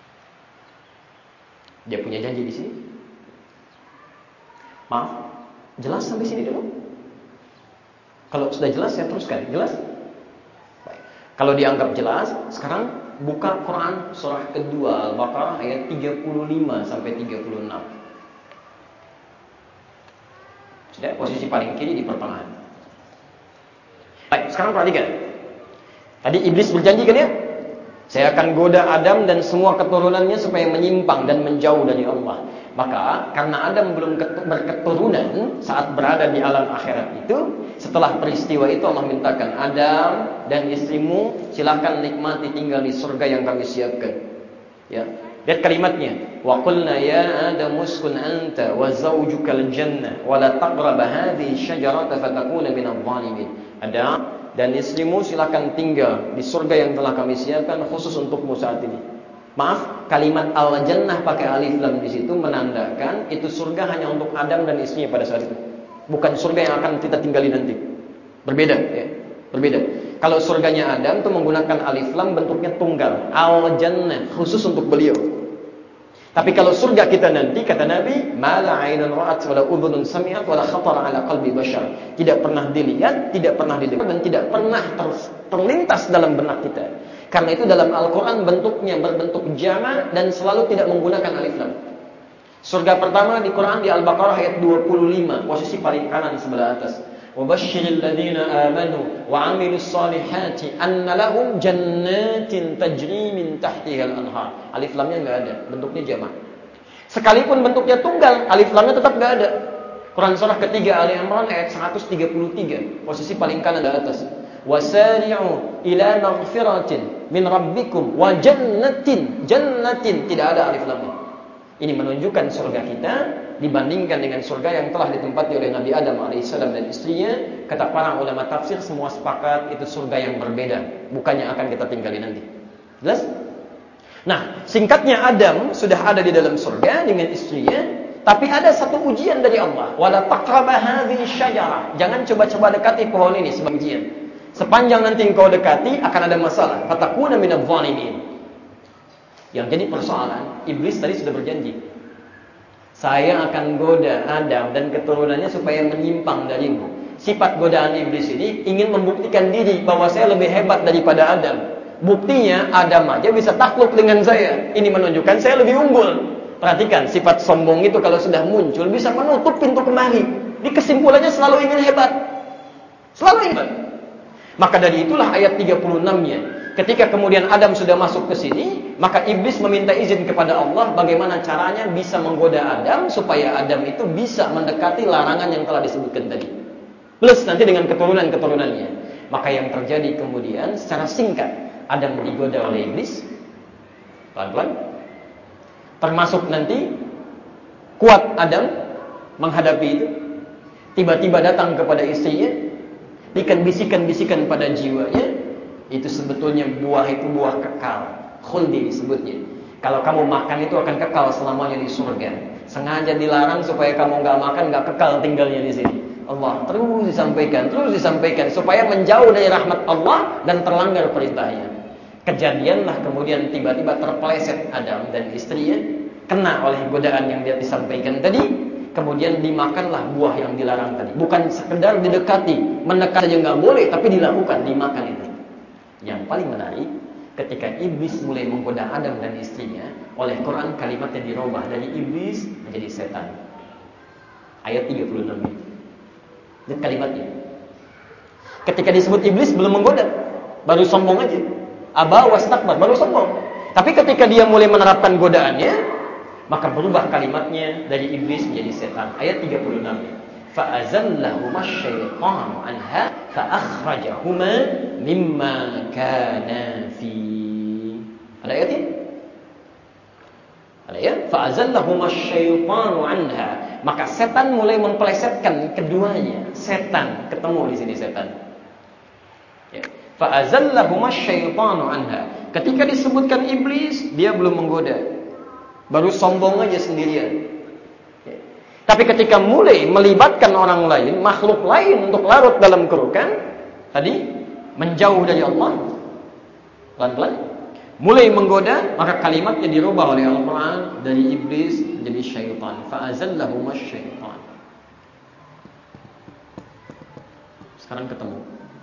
Dia punya janji di sini. Maaf, Jelas sampai sini dulu? Kalau sudah jelas saya teruskan. Jelas? Baik. Kalau dianggap jelas, sekarang buka Quran surah kedua Al-Baqarah ayat tiga puluh lima sampai tiga puluh enam. Sudah, posisi paling kiri di pertengahan. Baik, sekarang perhatikan. Tadi iblis berjanji kan ya? Saya akan goda Adam dan semua keturunannya supaya menyimpang dan menjauh dari Allah. Maka karena Adam belum berketurunan saat berada di alam akhirat itu, setelah peristiwa itu Allah mintakan, Adam dan istrimu silakan nikmati tinggal di surga yang kami siapkan. Ya. Lihat kalimatnya, wa qulna ya Adam uskun anta wa zawjukal jannah wa la taqraba hadhihi syajarata fatakuna minadh dhalimin. Adam dan istrimu silakan tinggal di surga yang telah kami siapkan khusus untukmu saat ini. Maaf, kalimat al-jannah pakai alif lam di situ menandakan itu surga hanya untuk Adam dan istrinya pada saat itu. Bukan surga yang akan kita tinggali nanti. Berbeda ya. Berbeda. Kalau surganya Adam itu menggunakan alif lam bentuknya tunggal, al-jannah khusus untuk beliau. Tapi kalau surga kita nanti, kata Nabi, mala 'ainun ra'at wa la udhunun sami'at wa la khatara 'ala qalbi bashar. Tidak pernah dilihat, tidak pernah didengar dan tidak pernah ter, terlintas dalam benak kita. Karena itu dalam Al-Qur'an bentuknya berbentuk jama' dan selalu tidak menggunakan alif lam. Surga pertama di Quran di Al-Baqarah ayat dua puluh lima, posisi paling kanan sebelah atas. وَبَشِّرِ الَّذِينَ آمَنُوا وَعَمِلُوا الصَّالِحَاتِ أَنَّ لَهُمْ جَنَّاتٍ تَجْرِي مِنْ تَحْتِهَا الْأَنْهَارُ. Alif lamnya enggak ada, bentuknya jamak. Sekalipun bentuknya tunggal, alif lamnya tetap enggak ada. Quran surah ketiga Ali Imran ayat seratus tiga puluh tiga, posisi paling kanan di atas. وَسَارِعُوا إِلَى مَغْفِرَةٍ مِنْ رَبِّكُمْ وَجَنَّةٍ. Jannatin tidak ada alif lamnya. Ini menunjukkan surga kita dibandingkan dengan surga yang telah ditempati oleh Nabi Adam alaihissalam dan istrinya. Kata para ulama tafsir semua sepakat itu surga yang berbeda, bukannya akan kita tinggali nanti. Jelas? Nah, singkatnya Adam sudah ada di dalam surga dengan istrinya, tapi ada satu ujian dari Allah. Wala taqraba hadhihi syajarah. Jangan coba-coba dekati pohon ini sebagai ujian. Sepanjang nanti engkau dekati akan ada masalah. Fatakuna minadh dhalimin. Yang jadi persoalan, iblis tadi sudah berjanji, saya akan goda Adam dan keturunannya supaya menyimpang darimu. Sifat godaan iblis ini ingin membuktikan diri bahwa saya lebih hebat daripada Adam. Buktinya Adam aja bisa takluk dengan saya. Ini menunjukkan saya lebih unggul. Perhatikan, sifat sombong itu kalau sudah muncul bisa menutup pintu kemari. Di kesimpulannya selalu ingin hebat. Selalu hebat. Maka dari itulah ayat tiga puluh enam-nya. Ketika kemudian Adam sudah masuk ke sini, maka iblis meminta izin kepada Allah bagaimana caranya bisa menggoda Adam supaya Adam itu bisa mendekati larangan yang telah disebutkan tadi. Plus nanti dengan keturunan-keturunannya. Maka yang terjadi kemudian secara singkat, Adam digoda oleh iblis pelan-pelan. Termasuk nanti kuat Adam menghadapi itu. Tiba-tiba datang kepada istrinya, bisikan-bisikan-bisikan pada jiwanya. Itu sebetulnya buah itu buah kekal, khuldi disebutnya. Kalau kamu makan itu akan kekal selamanya di surga. Sengaja dilarang supaya kamu nggak makan, nggak kekal tinggalnya di sini. Allah terus disampaikan, terus disampaikan supaya menjauh dari rahmat Allah dan terlanggar perintahnya. Kejadianlah kemudian tiba-tiba terpeleset Adam dan istrinya kena oleh godaan yang dia disampaikan tadi. Kemudian dimakanlah buah yang dilarang tadi. Bukan sekedar didekati, mendekat saja nggak boleh, tapi dilakukan, dimakan itu. Yang paling menarik, ketika iblis mulai menggoda Adam dan istrinya, oleh Quran kalimatnya dirubah dari iblis menjadi setan. Ayat tiga puluh enam. Lihat kalimatnya. Ketika disebut iblis belum menggoda, baru sombong aja. Aba wastakbar, baru sombong. Tapi ketika dia mulai menerapkan godaannya, maka berubah kalimatnya dari iblis menjadi setan. Ayat tiga puluh enam. فَأَزَلَّهُمَا الشَّيْطَانُ عَنْهَا فَأَخْرَجَهُمَا مِمَّا كَانَا فِيهِ. Ada ayatnya? Ada ya? فَأَزَلَّهُمَا الشَّيْطَانُ عَنْهَا. Maka setan mulai mempelesetkan keduanya. Setan ketemu di sini setan. Ya. فَأَزَلَّهُمَا الشَّيْطَانُ عَنْهَا. Ketika disebutkan iblis, dia belum menggoda, baru sombong aja sendirian. Tapi ketika mulai melibatkan orang lain, makhluk lain untuk larut dalam kerukan, tadi menjauh dari Allah, pelan-pelan mulai menggoda, maka kalimatnya dirubah oleh Al-Quran dari iblis menjadi syaitan. Fa'azallahuma syaitan. Sekarang ketemu.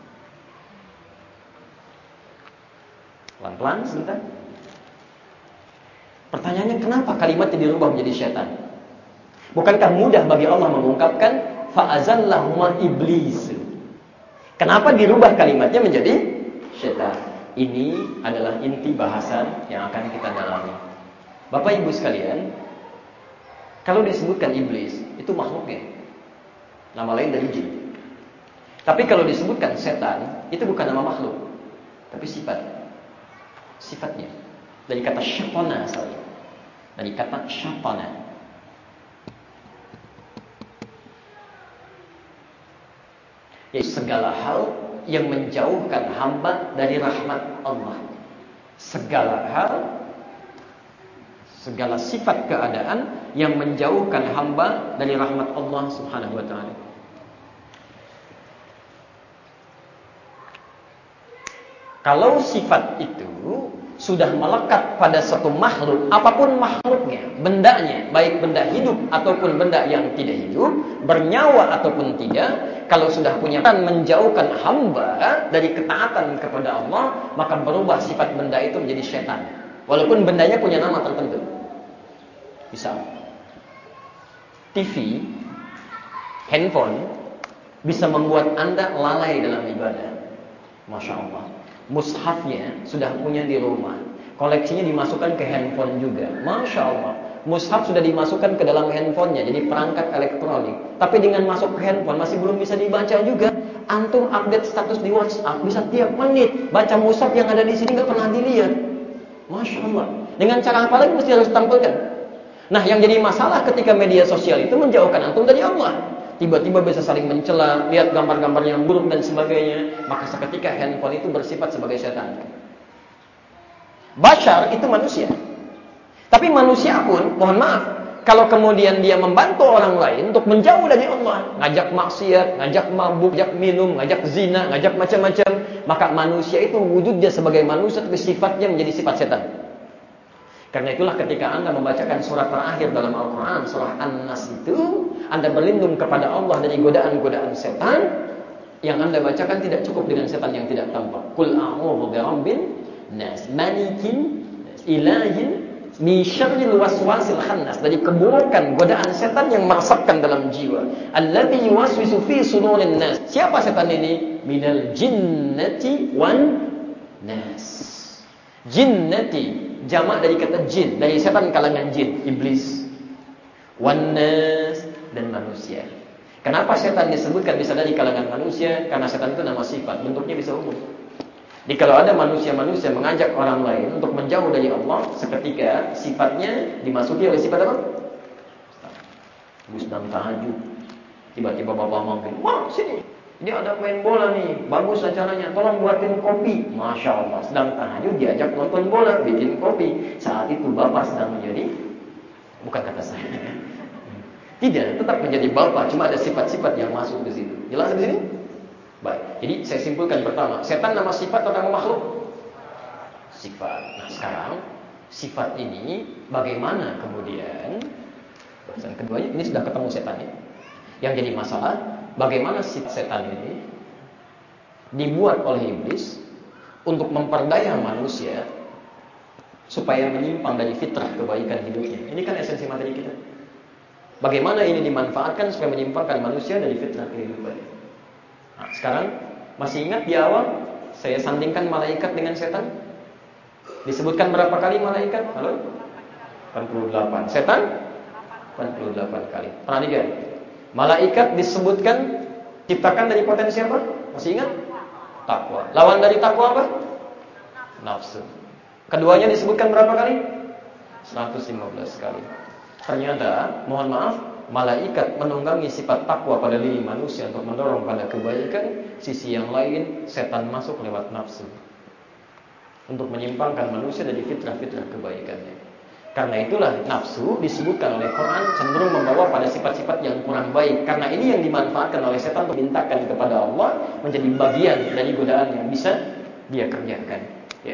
Pelan-pelan sebentar. Pertanyaannya, kenapa kalimatnya dirubah menjadi syaitan? Bukankah mudah bagi Allah mengungkapkan fa'azallahuma iblis? Kenapa dirubah kalimatnya menjadi syaitan? Ini adalah inti bahasan yang akan kita dalami. Bapak Ibu sekalian, kalau disebutkan iblis, itu makhluknya, nama lain dari jin. Tapi kalau disebutkan setan, itu bukan nama makhluk, tapi sifat. Sifatnya dari kata syaitana asalnya. Dari kata syaitana. Yaitu segala hal yang menjauhkan hamba dari rahmat Allah. Segala hal, segala sifat keadaan yang menjauhkan hamba dari rahmat Allah Subhanahu wa taala. Kalau sifat itu sudah melekat pada satu makhluk, apapun makhluknya, bendanya, baik benda hidup ataupun benda yang tidak hidup, bernyawa ataupun tidak, kalau sudah punya kan menjauhkan hamba dari ketaatan kepada Allah, maka berubah sifat benda itu menjadi syaitan. Walaupun bendanya punya nama tertentu. Misal T V, handphone bisa membuat Anda lalai dalam ibadah. Masya Allah. Mushafnya sudah punya di rumah, koleksinya dimasukkan ke handphone juga. Masya Allah, mushaf sudah dimasukkan ke dalam handphonenya, jadi perangkat elektronik. Tapi dengan masuk ke handphone masih belum bisa dibaca juga. Antum update status di WhatsApp bisa tiap menit. Baca mushaf yang ada di sini nggak pernah dilihat. Masya Allah. Dengan cara apa lagi mesti harus tampilkan? Nah, yang jadi masalah ketika media sosial itu menjauhkan antum dari Allah. Tiba-tiba bisa saling mencela, lihat gambar-gambar yang buruk dan sebagainya. Maka seketika handphone itu bersifat sebagai setan. Bashar itu manusia. Tapi manusia pun, mohon maaf, kalau kemudian dia membantu orang lain untuk menjauh dari Allah, ngajak maksiat, ngajak mabuk, ngajak minum, ngajak zina, ngajak macam-macam, maka manusia itu wujud dia sebagai manusia, tapi sifatnya menjadi sifat setan. Karena itulah ketika Anda membacakan surat terakhir dalam Al-Quran, surah An-Nas itu, Anda berlindung kepada Allah dari godaan-godaan setan. Yang Anda bacakan tidak cukup dengan setan yang tidak tampak. Qul a'udzu birabbin nas, malikin ilahin min syarril waswasil khannas, dari keburukan godaan setan yang meresapkan dalam jiwa. Alladzi yuwaswisu fi sudurin nas. Siapa setan ini? Minal jinnati wan nas. Jinnati, jamak dari kata jin, dari setan kalangan jin, iblis. Wan nas, dan manusia. Kenapa setan disebutkan bisa dari kalangan manusia? Karena setan itu nama sifat, bentuknya bisa umum. Jadi kalau ada manusia-manusia mengajak orang lain untuk menjauh dari Allah, seketika sifatnya dimasuki oleh sifat apa? Sedang tahajud, tiba-tiba bapak manggil, wah sini, ini ada main bola nih, bagus acaranya, tolong buatin kopi. Masya Allah, sedang tahajud diajak nonton bola, bikin kopi. Saat itu bapak sedang menjadi, bukan kata saya, tidak, tetap menjadi bapak, cuma ada sifat-sifat yang masuk ke situ. Jelas di sini? Baik, jadi saya simpulkan pertama, setan nama sifat atau nama makhluk? Sifat. Nah sekarang, sifat ini bagaimana kemudian, bahasan keduanya, ini sudah ketemu setannya. Yang jadi masalah, bagaimana sifat setan ini dibuat oleh iblis untuk memperdaya manusia supaya menyimpang dari fitrah kebaikan hidupnya. Ini kan esensi materi kita. Bagaimana ini dimanfaatkan supaya menyimpangkan manusia dari fitrah kehidupannya. Nah, sekarang masih ingat di awal saya sandingkan malaikat dengan setan? Disebutkan berapa kali malaikat? Halo? delapan puluh delapan. Setan? delapan puluh delapan kali. Perhatikan. Malaikat disebutkan ciptakan dari potensi apa? Masih ingat? Takwa. Lawan dari takwa apa? Nafsu. Keduanya disebutkan berapa kali? seratus lima belas kali. Ternyata, mohon maaf, malaikat menunggangi sifat takwa pada diri manusia untuk mendorong pada kebaikan. Sisi yang lain, setan masuk lewat nafsu untuk menyimpangkan manusia dari fitrah-fitrah kebaikannya. Karena itulah nafsu disebutkan oleh Quran cenderung membawa pada sifat-sifat yang kurang baik. Karena ini yang dimanfaatkan oleh setan untuk mintakan kepada Allah menjadi bagian dari godaan yang bisa dia kerjakan. Ya.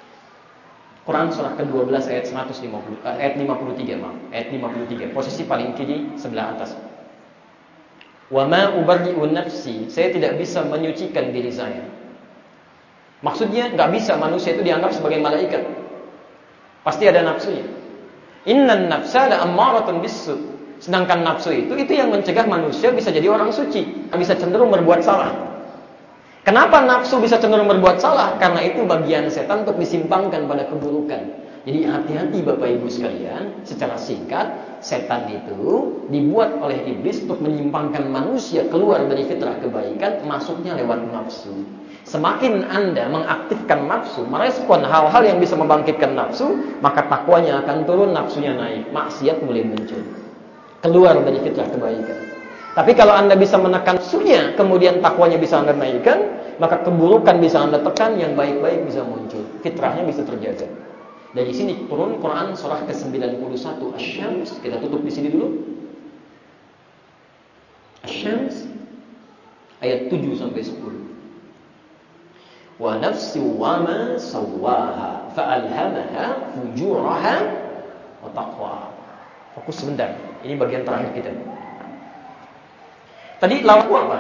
Quran surah kedua belas ayat seratus lima puluh, ayat lima puluh tiga, maaf, ayat lima puluh tiga, posisi paling kiri sebelah atas. Wa ma ubarri'u nafsi, saya tidak bisa menyucikan diri saya. Maksudnya nggak bisa manusia itu dianggap sebagai malaikat. Pasti ada nafsunya. Innan nafsa la'ammaratun bis-su. Sedangkan nafsu itu itu yang mencegah manusia bisa jadi orang suci, bisa cenderung berbuat salah. Kenapa nafsu bisa cenderung berbuat salah? Karena itu bagian setan untuk disimpangkan pada keburukan. Jadi hati-hati Bapak Ibu sekalian, secara singkat, setan itu dibuat oleh iblis untuk menyimpangkan manusia keluar dari fitrah kebaikan, masuknya lewat nafsu. Semakin Anda mengaktifkan nafsu, merespon hal-hal yang bisa membangkitkan nafsu, maka takwanya akan turun, nafsunya naik, maksiat mulai muncul. Keluar dari fitrah kebaikan. Tapi kalau Anda bisa menekan nafsunya, kemudian takwanya bisa Anda naikkan, maka keburukan bisa Anda tekan, yang baik-baik bisa muncul. Fitrahnya bisa terjaga. Dari sini turun Quran surah ke sembilan puluh satu Asy-Syams. Kita tutup di sini dulu. Asy-Syams ayat tujuh sampai sepuluh. Wa nafsi wa ma sawwaha fa'alhamaha fujuraha wa taqwaha. Fokus sebentar. Ini bagian terakhir kita. Tadi lawan apa?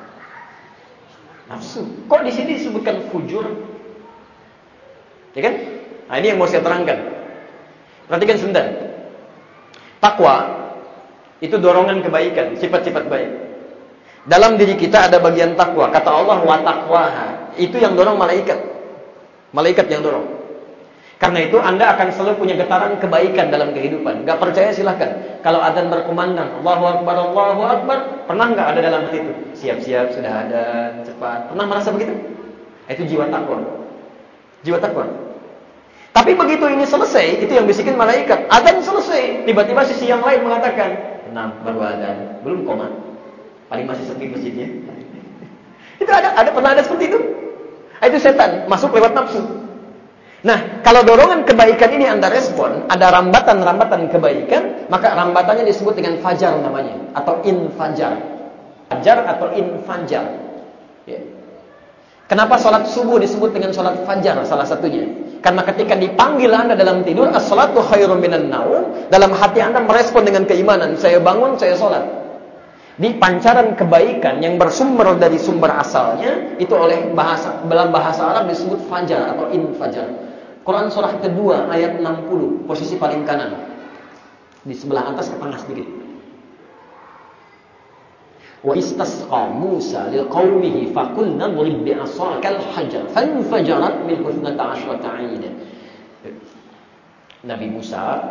Nafsu. Kok di sini disebutkan fujur? Ya kan? Nah, ini yang mau saya terangkan. Perhatikan sebentar. Takwa itu dorongan kebaikan, sifat-sifat baik. Dalam diri kita ada bagian takwa. Kata Allah, wa taqwaha. Itu yang dorong malaikat. Malaikat yang dorong. Karena itu Anda akan selalu punya getaran kebaikan dalam kehidupan. Gak percaya silahkan. Kalau adzan berkumandang, Allahu Akbar, Allahu Akbar, pernah gak ada dalam hati itu? Siap-siap, sudah ada, cepat. Pernah merasa begitu? Itu jiwa takwa. Jiwa takwa. Tapi begitu ini selesai, itu yang bisikin malaikat. Adzan selesai, tiba-tiba sisi yang lain mengatakan, tenang, baru adzan, belum koma. Paling masih sepi masjidnya. Itu ada, ada pernah ada seperti itu? Itu setan masuk lewat nafsu. Nah, kalau dorongan kebaikan ini Anda respon, ada rambatan-rambatan kebaikan, maka rambatannya disebut dengan fajar namanya, atau infajar. Fajar atau infajar. Ya. Kenapa sholat subuh disebut dengan sholat fajar salah satunya? Karena ketika dipanggil Anda dalam tidur, as-sholatu khairum minan naum, dalam hati Anda merespon dengan keimanan, saya bangun, saya sholat. Di pancaran kebaikan yang bersumber dari sumber asalnya, itu oleh bahasa dalam bahasa Arab disebut fajar atau infajar. Quran surah kedua ayat enam puluh, posisi paling kanan. Di sebelah atas ke tengah sedikit. Wa istasqa Musa liqaumihi faqulna idrib bi'asakal hajar fanfajarat min ithnata asyrata 'ayna. Nabi Musa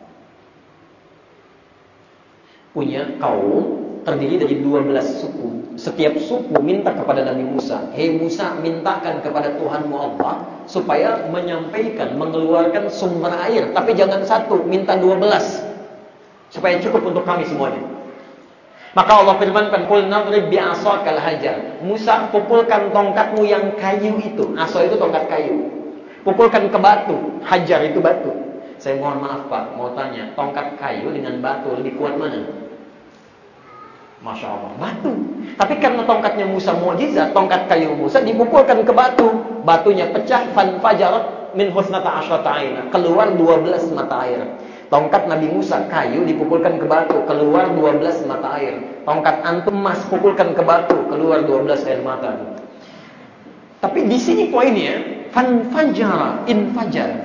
punya kaum terdiri dari dua belas suku. Setiap suku minta kepada Nabi Musa, "Hei Musa, mintakan kepada Tuhanmu Allah supaya menyampaikan, mengeluarkan sumber air, tapi jangan satu, minta dua belas supaya cukup untuk kami semuanya." Maka Allah firmankan, "Qul nadrib bi'asakal hajar." Musa, pukulkan tongkatmu yang kayu itu. Asa itu tongkat kayu. Pukulkan ke batu. Hajar itu batu. Saya mohon maaf Pak, mau tanya, tongkat kayu dengan batu lebih kuat mana? Masya Allah, batu. Tapi karena tongkatnya Musa mukjizat, tongkat kayu Musa dipukulkan ke batu. Batunya pecah, fan fajarat min husnata asyrata aina. Keluar dua belas mata air. Tongkat Nabi Musa kayu dipukulkan ke batu, keluar dua belas mata air. Tongkat antum emas pukulkan ke batu, keluar dua belas air mata. Tapi di sini poinnya, fan fajara in fajar.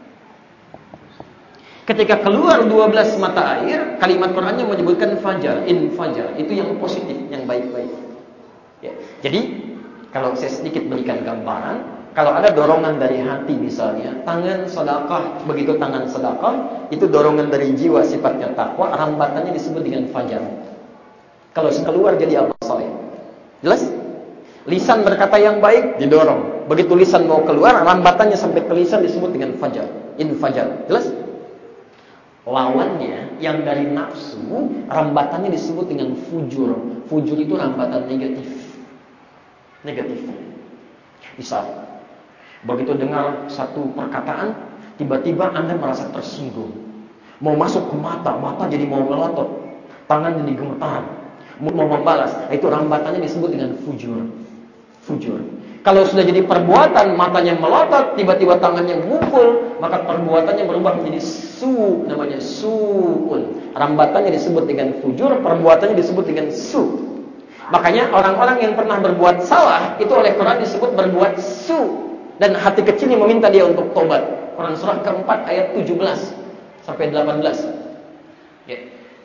Ketika keluar dua belas mata air, kalimat Qur'annya menyebutkan fajar, in fajar. Itu yang positif, yang baik-baik. Ya. Jadi, kalau saya sedikit berikan gambaran, kalau ada dorongan dari hati misalnya, tangan sedekah, begitu tangan sedekah, itu dorongan dari jiwa sifatnya takwa, rambatannya disebut dengan fajar. Kalau keluar jadi amal saleh. Jelas? Lisan berkata yang baik didorong. Begitu lisan mau keluar, rambatannya sampai ke lisan disebut dengan fajar, in fajar. Jelas? Lawannya yang dari nafsu, rambatannya disebut dengan fujur. Fujur itu rambatan negatif. Negatif. Misal, begitu dengar satu perkataan, tiba-tiba Anda merasa tersinggung. Mau masuk ke mata, mata jadi mau melotot, tangan jadi gemetar, mau membalas. Itu rambatannya disebut dengan fujur. Fujur. Kalau sudah jadi perbuatan, matanya melotot, tiba-tiba tangannya memukul, maka perbuatannya berubah menjadi su, namanya su'un. Rambatannya disebut dengan fujur, perbuatannya disebut dengan su. Makanya orang-orang yang pernah berbuat salah itu oleh Quran disebut berbuat su, dan hati kecilnya meminta dia untuk tobat. Quran surah keempat ayat tujuh belas sampai delapan belas. Ya.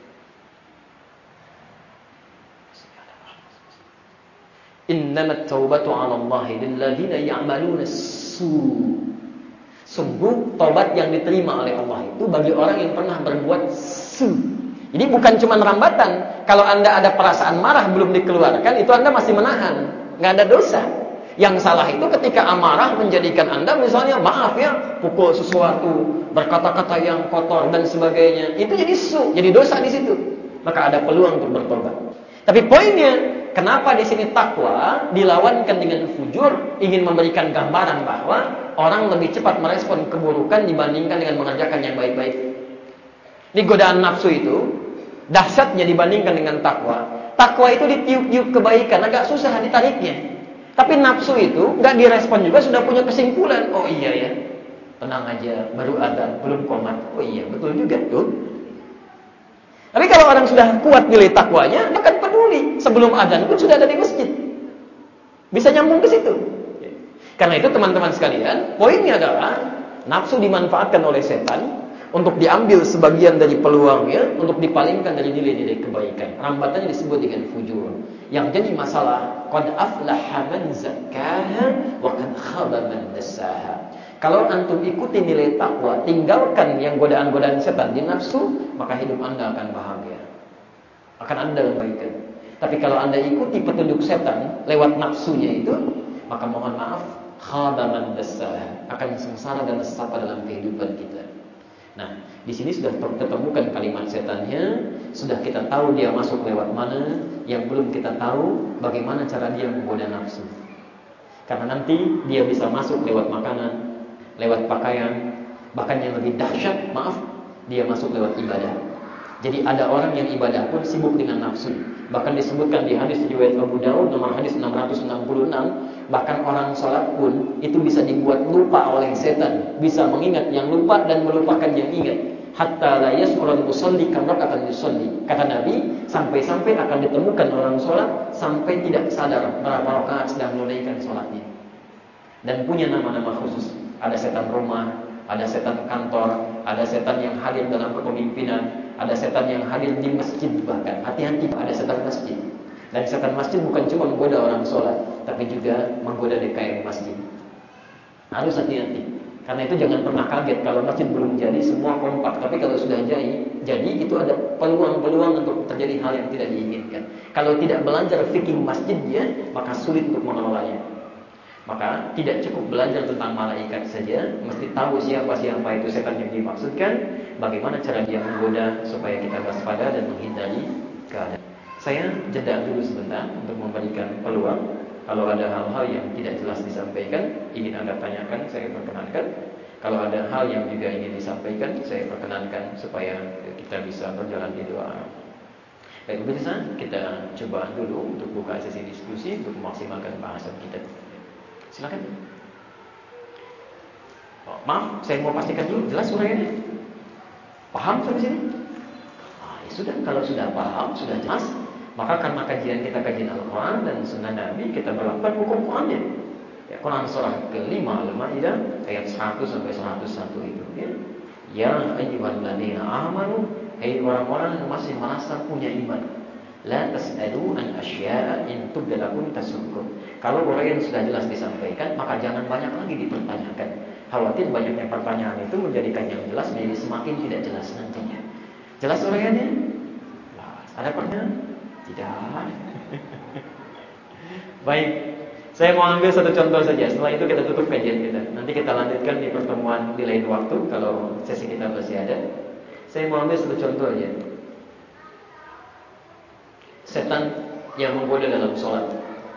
Innamat taubatu 'ala Allahi lilladzina ya'maluna su. Sungguh taubat yang diterima oleh Allah itu bagi orang yang pernah berbuat su. Jadi bukan cuma rambatan. Kalau Anda ada perasaan marah belum dikeluarkan, itu Anda masih menahan, nggak ada dosa. Yang salah itu ketika amarah menjadikan Anda misalnya maaf ya, pukul sesuatu, berkata-kata yang kotor dan sebagainya. Itu jadi su, jadi dosa di situ. Maka ada peluang untuk bertobat. Tapi poinnya, kenapa di sini takwa dilawankan dengan fujur, ingin memberikan gambaran bahwa orang lebih cepat merespon keburukan dibandingkan dengan mengerjakan yang baik-baik. Ini godaan nafsu itu dahsyatnya dibandingkan dengan takwa. Takwa itu ditiup-tiup kebaikan, agak susah ditariknya. Tapi nafsu itu nggak direspon juga sudah punya kesimpulan. Oh iya ya, tenang aja, baru adzan, belum qomat. Oh iya, betul juga tuh. Tapi kalau orang sudah kuat nilai takwanya, dia akan peduli. Sebelum adzan pun sudah ada di masjid. Bisa nyambung ke situ. Karena itu teman-teman sekalian, poinnya adalah nafsu dimanfaatkan oleh setan untuk diambil sebagian dari peluangnya, untuk dipalingkan dari nilai-nilai kebaikan. Rambatannya disebut dengan fujur. Yang jadi masalah, qad aflaha man zakkaha wa qad khaba man dassaha. Kalau antum ikuti nilai takwa, tinggalkan yang godaan-godaan setan di nafsu, maka hidup Anda akan bahagia. Akan Anda kebaikan. Tapi kalau Anda ikuti petunjuk setan lewat nafsunya itu, maka mohon maaf, khaba man dassaha, akan sengsara dan nestapa dalam kehidupan kita. Nah, di sini sudah tertemukan kalimat setannya, sudah kita tahu dia masuk lewat mana. Yang belum kita tahu bagaimana cara dia menggoda nafsu. Karena nanti dia bisa masuk lewat makanan, lewat pakaian, bahkan yang lebih dahsyat, maaf, dia masuk lewat ibadah. Jadi ada orang yang ibadah pun sibuk dengan nafsu. Bahkan disebutkan di hadis riwayat Abu Daud nomor hadis enam ratus enam puluh enam, bahkan orang sholat pun itu bisa dibuat lupa oleh setan, bisa mengingat yang lupa dan melupakan yang ingat. Hatta la yas'urul musalli kam raka'atan yusalli. Kata Nabi, sampai-sampai akan ditemukan orang sholat sampai tidak sadar berapa rakaat sedang menunaikan sholatnya. Dan punya nama-nama khusus. Ada setan rumah, ada setan kantor, ada setan yang hadir dalam kepemimpinan, ada setan yang hadir di masjid bahkan. Hati-hati, ada setan masjid. Dan setan masjid bukan cuma menggoda orang sholat, tapi juga menggoda D K M masjid. Harus hati-hati. Karena itu jangan pernah kaget kalau masjid belum jadi semua kompak. Tapi kalau sudah jadi, jadi itu ada peluang-peluang untuk terjadi hal yang tidak diinginkan. Kalau tidak belajar fikih masjidnya, maka sulit untuk mengelolanya. Maka tidak cukup belajar tentang malaikat saja, mesti tahu siapa-siapa itu setan yang dimaksudkan, bagaimana cara dia menggoda supaya kita waspada dan menghindari keadaan. Saya jeda dulu sebentar untuk memberikan peluang. Kalau ada hal-hal yang tidak jelas disampaikan, ingin Anda tanyakan, saya perkenankan. Kalau ada hal yang juga ingin disampaikan, saya perkenankan supaya kita bisa berjalan di doa. Baik, pemirsa, kita coba dulu untuk buka sesi diskusi untuk memaksimalkan bahasan kita. Silakan. Oh, maaf, saya mau pastikan dulu, jelas uraiannya? Paham sampai sini? Nah, ya sudah, kalau sudah paham, sudah jelas, maka karena kajian kita kajian Al-Quran dan Sunnah Nabi, kita berlakukan hukum Qurannya. Ya, Quran surah kelima Al-Maidah ayat seratus sampai seratus satu itu. Ya, ya ayyuhalladzina amanu, hai orang-orang yang masih merasa punya iman, la tas'alu an asya'a in tubda lakum tasukum. Kalau uraian sudah jelas disampaikan, maka jangan banyak lagi dipertanyakan. Khawatir banyaknya pertanyaan itu menjadikan yang jelas menjadi semakin tidak jelas nantinya. Jelas uraiannya? Ada pertanyaan? Tidak. Baik, saya mau ambil satu contoh saja. Setelah itu kita tutup kajian kita. Nanti kita lanjutkan di pertemuan di lain waktu kalau sesi kita masih ada. Saya mau ambil satu contoh aja. Setan yang menggoda dalam sholat.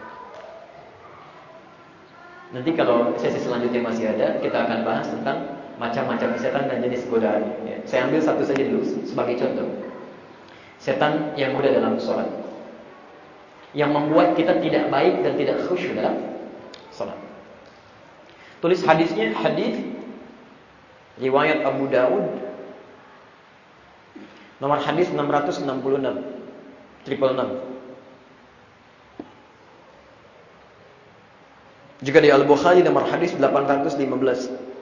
Nanti kalau sesi selanjutnya masih ada, kita akan bahas tentang macam-macam setan dan jenis godaan. Ya, saya ambil satu saja dulu sebagai contoh. Setan yang menggoda dalam sholat, yang membuat kita tidak baik dan tidak khusyuk dalam sholat. Tulis hadisnya, hadis riwayat Abu Daud Nomor hadis enam ratus enam puluh enam. Triple enam. Jika di Al-Bukhari nomor hadis delapan ratus lima belas.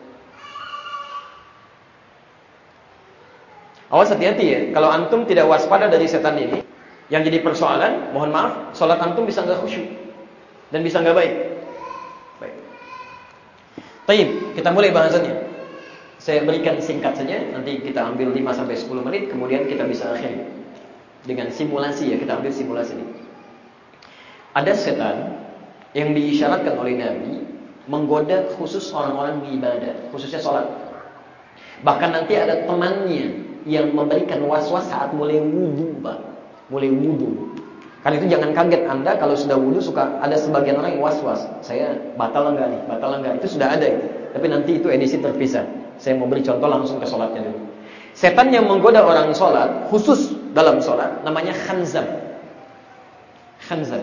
Awas, hati-hati ya. Kalau antum tidak waspada dari setan ini, yang jadi persoalan, mohon maaf, sholat antum bisa nggak khusyuk dan bisa nggak baik. Baik. Baik, kita mulai bahasannya. Saya berikan singkat saja, nanti kita ambil lima sampai sepuluh menit, kemudian kita bisa akhiri dengan simulasi ya, kita ambil simulasi ini. Ada setan yang diisyaratkan oleh Nabi menggoda khusus orang-orang ibadah, khususnya sholat. Bahkan nanti ada temannya yang memberikan was-was saat mulai wudu, Pak. Mulai wudu. Karena itu jangan kaget Anda kalau sudah wudu suka ada sebagian orang yang was-was. Saya batal enggak nih? Batal enggak? Itu sudah ada itu. Tapi nanti itu edisi terpisah. Saya mau beri contoh langsung ke sholatnya dulu. Setan yang menggoda orang sholat, khusus dalam sholat, namanya khanzab. Khanzab.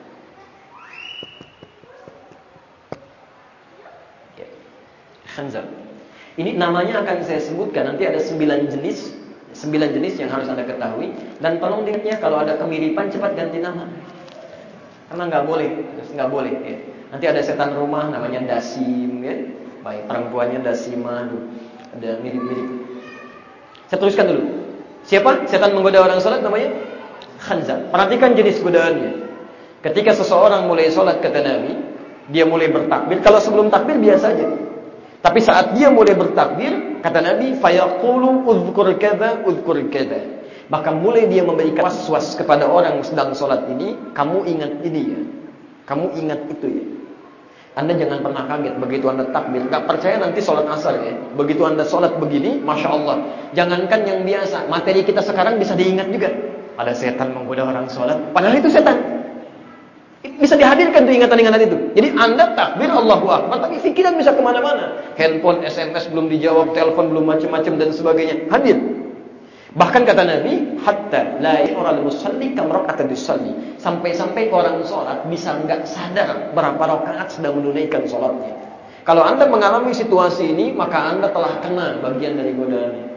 Khanzab. Ini namanya akan saya sebutkan, nanti ada sembilan jenis, sembilan jenis yang harus Anda ketahui. Dan tolong diingatnya kalau ada kemiripan cepat ganti nama, karena nggak boleh, nggak boleh. Ya. Nanti ada setan rumah namanya Dasim, ya. Baik, perempuannya Dasimah, ada mirip-mirip. Saya teruskan dulu. Siapa setan menggoda orang sholat? Namanya khanzab. Perhatikan jenis godaannya. Ketika seseorang mulai sholat, kata Nabi, dia mulai bertakbir. Kalau sebelum takbir biasa aja. Tapi saat dia mulai bertakbir, kata Nabi, fayaqulu udhkur kadza udhkur kadza. Maka mulai dia memberikan was-was kepada orang yang sedang sholat ini, kamu ingat ini ya. Kamu ingat itu ya. Anda jangan pernah kaget begitu Anda takbir. Gak percaya nanti sholat asar ya. Begitu Anda sholat begini, Masya Allah. Jangankan yang biasa, materi kita sekarang bisa diingat juga. Ada setan menggoda orang sholat, padahal itu setan. Bisa dihadirkan tuh ingatan-ingatan itu. Jadi Anda takbir Allahu Akbar, tapi pikiran bisa kemana-mana. Handphone, S M S belum dijawab, telepon belum macam-macam dan sebagainya. Hadir. Bahkan kata Nabi, hatta la yural musalli kam rakaat disalli. Sampai-sampai orang sholat bisa enggak sadar berapa rakaat sedang menunaikan sholatnya. Kalau Anda mengalami situasi ini, maka Anda telah kena bagian dari godaan ini.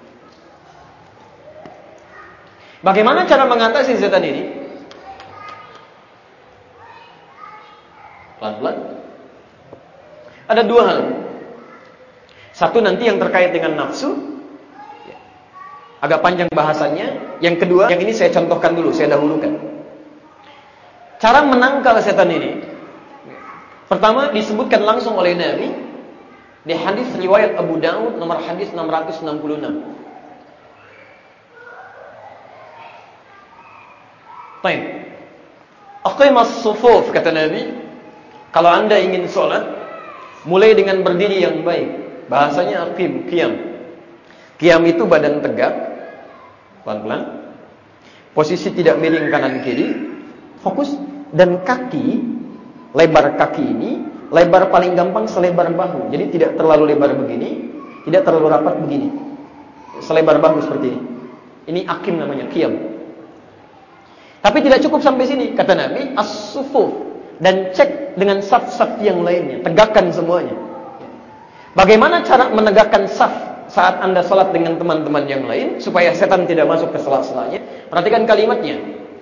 Bagaimana cara mengatasi setan ini? Pelan-pelan. Ada dua hal. Satu nanti yang terkait dengan nafsu, agak panjang bahasanya. Yang kedua, yang ini saya contohkan dulu, saya dahulukan. Cara menangkal setan ini, pertama disebutkan langsung oleh Nabi di hadis riwayat Abu Daud nomor hadis enam ratus enam puluh enam. Baik. Aqimas sufuf, kata Nabi, kalau Anda ingin sholat, mulai dengan berdiri yang baik. Bahasanya aqim, qiyam. Qiyam itu badan tegak, pelan-pelan. Posisi tidak miring kanan kiri, fokus. Dan kaki, lebar kaki ini, lebar paling gampang selebar bahu. Jadi tidak terlalu lebar begini, tidak terlalu rapat begini. Selebar bahu seperti ini. Ini aqim namanya, qiyam. Tapi tidak cukup sampai sini, kata Nabi, as-sufuf. Dan cek dengan saf-saf yang lainnya, tegakkan semuanya. Bagaimana cara menegakkan saf saat Anda sholat dengan teman-teman yang lain supaya setan tidak masuk ke sela-selanya? Perhatikan kalimatnya.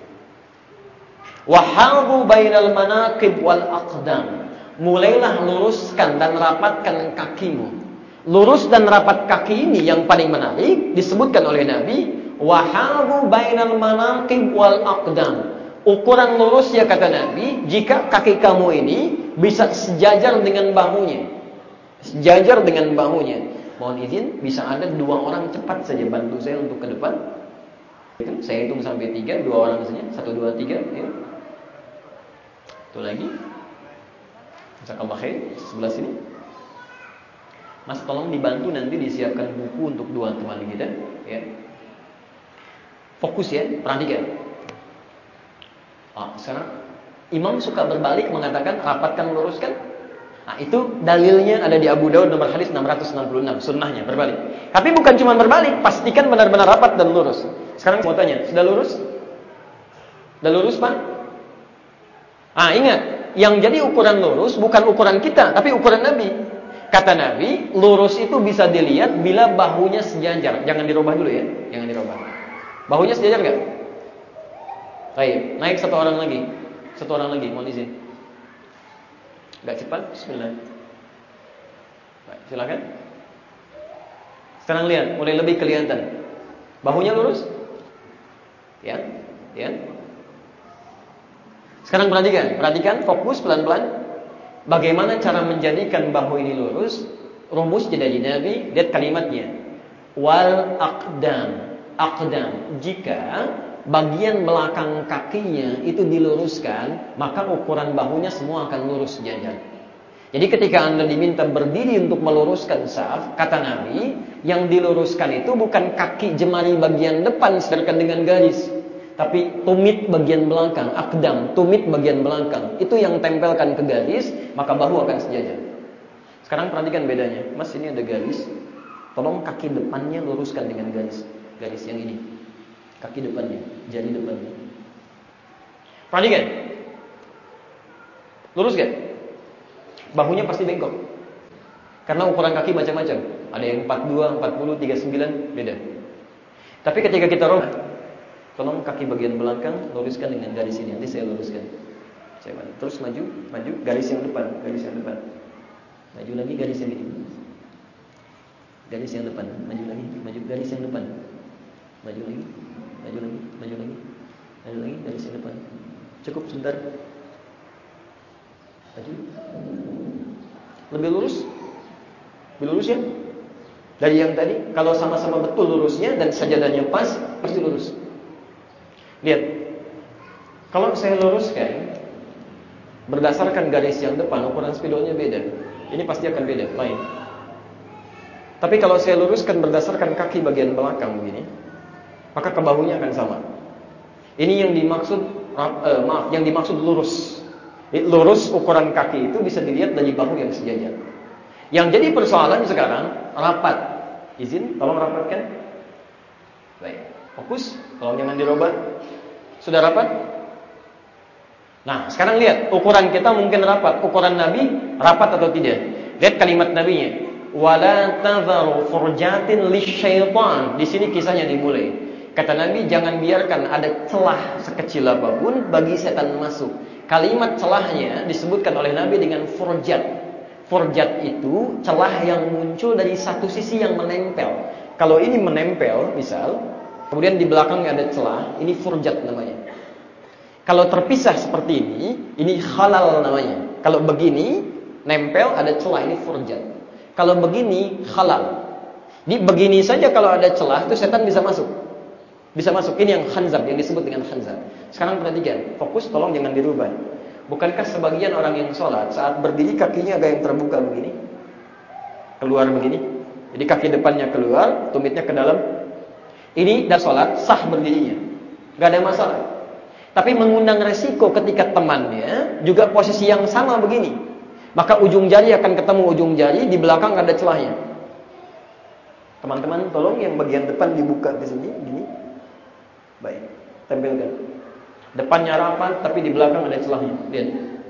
Wahadhu bainal manaqib wal aqdam. Mulailah luruskan dan rapatkan kakimu. Lurus dan rapat kaki ini yang paling menarik disebutkan oleh Nabi. Wahadhu bainal manaqib wal aqdam. Ukuran lurus ya kata Nabi, jika kaki kamu ini bisa sejajar dengan bahunya. Sejajar dengan bahunya. Mohon izin, bisa ada dua orang cepat saja bantu saya untuk ke depan. Saya hitung sampai tiga, dua orang saja. Satu, dua, tiga. Ya. Itu lagi. Jazakallah khair, sebelah sini. Mas tolong dibantu nanti disiapkan buku untuk dua teman kita. Ya. Fokus ya, perhatikan. Oh, sekarang imam suka berbalik mengatakan rapatkan luruskan. Nah, itu dalilnya ada di Abu Daud nomor hadis enam ratus enam puluh enam, sunnahnya berbalik. Tapi bukan cuma berbalik, pastikan benar-benar rapat dan lurus. Sekarang mau tanya, sudah lurus? Sudah lurus, Pak? Ah, ingat, yang jadi ukuran lurus bukan ukuran kita, tapi ukuran Nabi. Kata Nabi, lurus itu bisa dilihat bila bahunya sejajar. Jangan dirubah dulu ya, jangan dirubah. Bahunya sejajar nggak? Baik, naik satu orang lagi. Satu orang lagi, mohon izin. Gak cepat, bismillah. Baik, silakan. Sekarang lihat, mulai lebih kelihatan. Bahunya lurus? Ya, ya. Sekarang perhatikan, perhatikan, fokus pelan-pelan. Bagaimana cara menjadikan bahu ini lurus? Rumus jadi Nabi, lihat kalimatnya. Wal aqdam, aqdam. Jika bagian belakang kakinya itu diluruskan, maka ukuran bahunya semua akan lurus sejajar. Jadi ketika Anda diminta berdiri untuk meluruskan saf, kata Nabi, yang diluruskan itu bukan kaki jemari bagian depan sedangkan dengan garis, tapi tumit bagian belakang, akdam, tumit bagian belakang. Itu yang tempelkan ke garis, maka bahu akan sejajar. Sekarang perhatikan bedanya. Mas, ini ada garis. Tolong kaki depannya luruskan dengan garis. Garis yang ini. Kaki depannya, jari depannya. Perhatikan. Lurus gak? Bahunya pasti bengkok. Karena ukuran kaki macam-macam. Ada yang empat puluh dua, empat puluh, tiga puluh sembilan, beda. Tapi ketika kita robah, tolong kaki bagian belakang luruskan dengan garis ini. Nanti saya luruskan. Saya balik. Terus maju, maju, garis yang depan, garis yang depan. Maju lagi garis yang ini. Garis yang depan, maju lagi, maju garis yang depan. Maju lagi, maju lagi, maju lagi. Maju lagi garis yang depan. Cukup sebentar. Maju. Lebih lurus? Lebih lurus ya? Dari yang tadi, kalau sama-sama betul lurusnya dan sajadahnya pas, pasti lurus. Lihat. Kalau saya luruskan berdasarkan garis yang depan, ukuran spidolnya beda. Ini pasti akan beda, lain. Tapi kalau saya luruskan berdasarkan kaki bagian belakang begini, maka ke bahunya akan sama. Ini yang dimaksud uh, maaf, yang dimaksud lurus. Lurus ukuran kaki itu bisa dilihat dari bahu yang sejajar. Yang jadi persoalan sekarang rapat. Izin, tolong rapatkan. Baik, fokus. Tolong jangan dirubah. Sudah rapat? Nah, sekarang lihat ukuran kita mungkin rapat. Ukuran Nabi rapat atau tidak? Lihat kalimat Nabinya. Wala tadharu furjatin lisyaitan. Di sini kisahnya dimulai. Kata Nabi, jangan biarkan ada celah sekecil apapun bagi setan masuk. Kalimat celahnya disebutkan oleh Nabi dengan furjat. Furjat itu celah yang muncul dari satu sisi yang menempel. Kalau ini menempel, misal, kemudian di belakangnya ada celah, ini furjat namanya. Kalau terpisah seperti ini, ini khalal namanya. Kalau begini, nempel ada celah, ini furjat. Kalau begini, halal. Di begini saja kalau ada celah, itu setan bisa masuk. Bisa masuk. Ini yang khanzab, yang disebut dengan khanzab. Sekarang perhatikan, fokus, tolong jangan dirubah. Bukankah sebagian orang yang sholat saat berdiri kakinya ada yang terbuka begini, keluar begini? Jadi kaki depannya keluar, tumitnya ke dalam. Ini dah sholat sah berdirinya, gak ada masalah. Tapi mengundang resiko ketika temannya juga posisi yang sama begini, maka ujung jari akan ketemu ujung jari, di belakang ada celahnya. Teman-teman, tolong yang bagian depan dibuka di sini, gini. Baik, tempelkan. Depannya rapat, tapi di belakang ada celahnya. Lihat.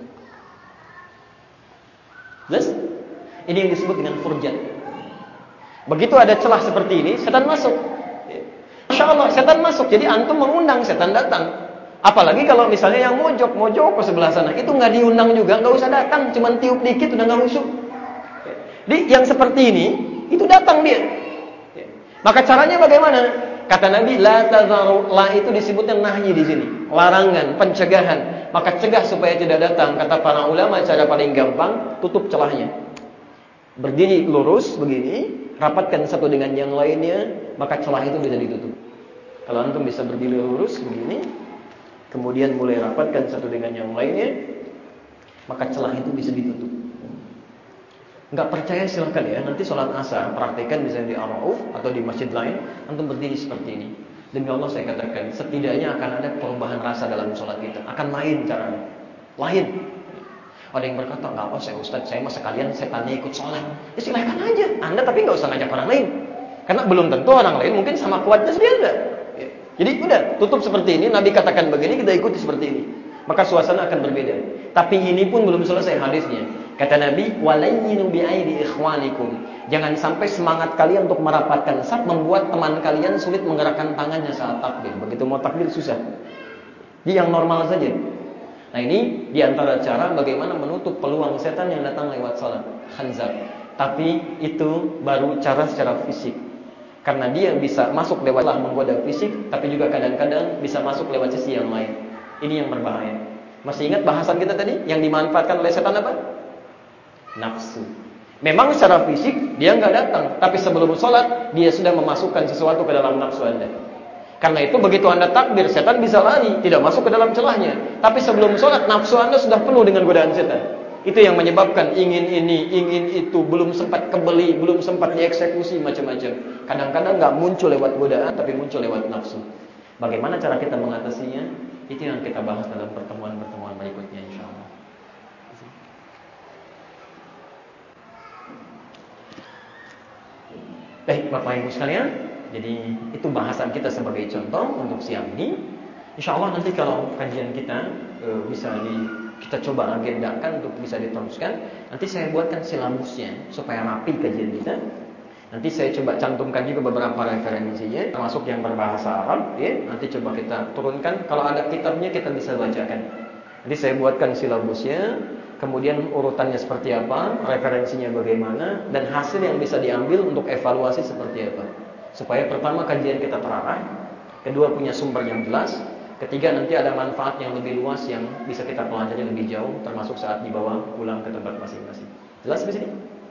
Jelas? Ini yang disebut dengan furjat. Begitu ada celah seperti ini, setan masuk. Masya Allah, setan masuk. Jadi antum mengundang, setan datang. Apalagi kalau misalnya yang mojok, mojok ke sebelah sana, itu nggak diundang juga, nggak usah datang, cuman tiup dikit udah nggak husuk. Jadi yang seperti ini, itu datang dia. Maka caranya bagaimana? Kata Nabi, la tadharu, la itu disebutnya nahyi di sini, larangan, pencegahan. Maka cegah supaya tidak datang. Kata para ulama, cara paling gampang, tutup celahnya. Berdiri lurus begini, rapatkan satu dengan yang lainnya, maka celah itu bisa ditutup. Kalau antum bisa berdiri lurus begini, kemudian mulai rapatkan satu dengan yang lainnya, maka celah itu bisa ditutup. Enggak percaya silakan ya, nanti sholat asar praktekkan misalnya di Ar-Rauf atau di masjid lain, antum berdiri seperti ini. Demi Allah saya katakan, setidaknya akan ada perubahan rasa dalam sholat kita, akan lain caranya, lain. Ada yang berkata, nggak apa saya Ustaz, saya mah sekalian setannya ikut sholat. Ya silakan aja, Anda tapi nggak usah ngajak orang lain, karena belum tentu orang lain mungkin sama kuatnya seperti Anda. Ya. Jadi udah tutup seperti ini, Nabi katakan begini, kita ikuti seperti ini, maka suasana akan berbeda. Tapi ini pun belum selesai hadisnya. Kata Nabi, walayyinu bi'aidi ikhwanikum, Jangan sampai semangat kalian untuk merapatkan saf membuat teman kalian sulit menggerakkan tangannya saat takbir. Begitu mau takbir susah. Jadi yang normal saja. Nah ini diantara cara bagaimana menutup peluang setan yang datang lewat salat khanzar. Tapi itu baru cara secara fisik. Karena dia bisa masuk lewat lah menggoda fisik, tapi juga kadang-kadang bisa masuk lewat sisi yang lain. Ini yang berbahaya. Masih ingat bahasan kita tadi? Yang dimanfaatkan oleh setan apa? Nafsu. Memang secara fisik dia nggak datang, tapi sebelum sholat dia sudah memasukkan sesuatu ke dalam nafsu Anda. Karena itu begitu Anda takbir, setan bisa lari, tidak masuk ke dalam celahnya. Tapi sebelum sholat nafsu Anda sudah penuh dengan godaan setan. Itu yang menyebabkan ingin ini, ingin itu, belum sempat kebeli, belum sempat dieksekusi macam-macam. Kadang-kadang nggak muncul lewat godaan, tapi muncul lewat nafsu. Bagaimana cara kita mengatasinya? Itu yang kita bahas dalam pertemuan-pertemuan berikutnya, insya Allah. Baik Bapak Ibu sekalian, jadi itu bahasan kita sebagai contoh untuk siang ini. Insya Allah nanti kalau kajian kita e, bisa di, kita coba agendakan untuk bisa diteruskan. Nanti saya buatkan silabusnya supaya rapi kajian kita. Nanti saya coba cantumkan juga beberapa referensinya, termasuk yang berbahasa Arab. Ya. Nanti coba kita turunkan. Kalau ada kitabnya kita bisa bacakan. Nanti saya buatkan silabusnya. Kemudian urutannya seperti apa, referensinya bagaimana, dan hasil yang bisa diambil untuk evaluasi seperti apa. Supaya pertama kajian kita terarah, kedua punya sumber yang jelas, ketiga nanti ada manfaat yang lebih luas yang bisa kita pelajari lebih jauh, termasuk saat dibawa pulang ke tempat masing-masing. Jelas di sini?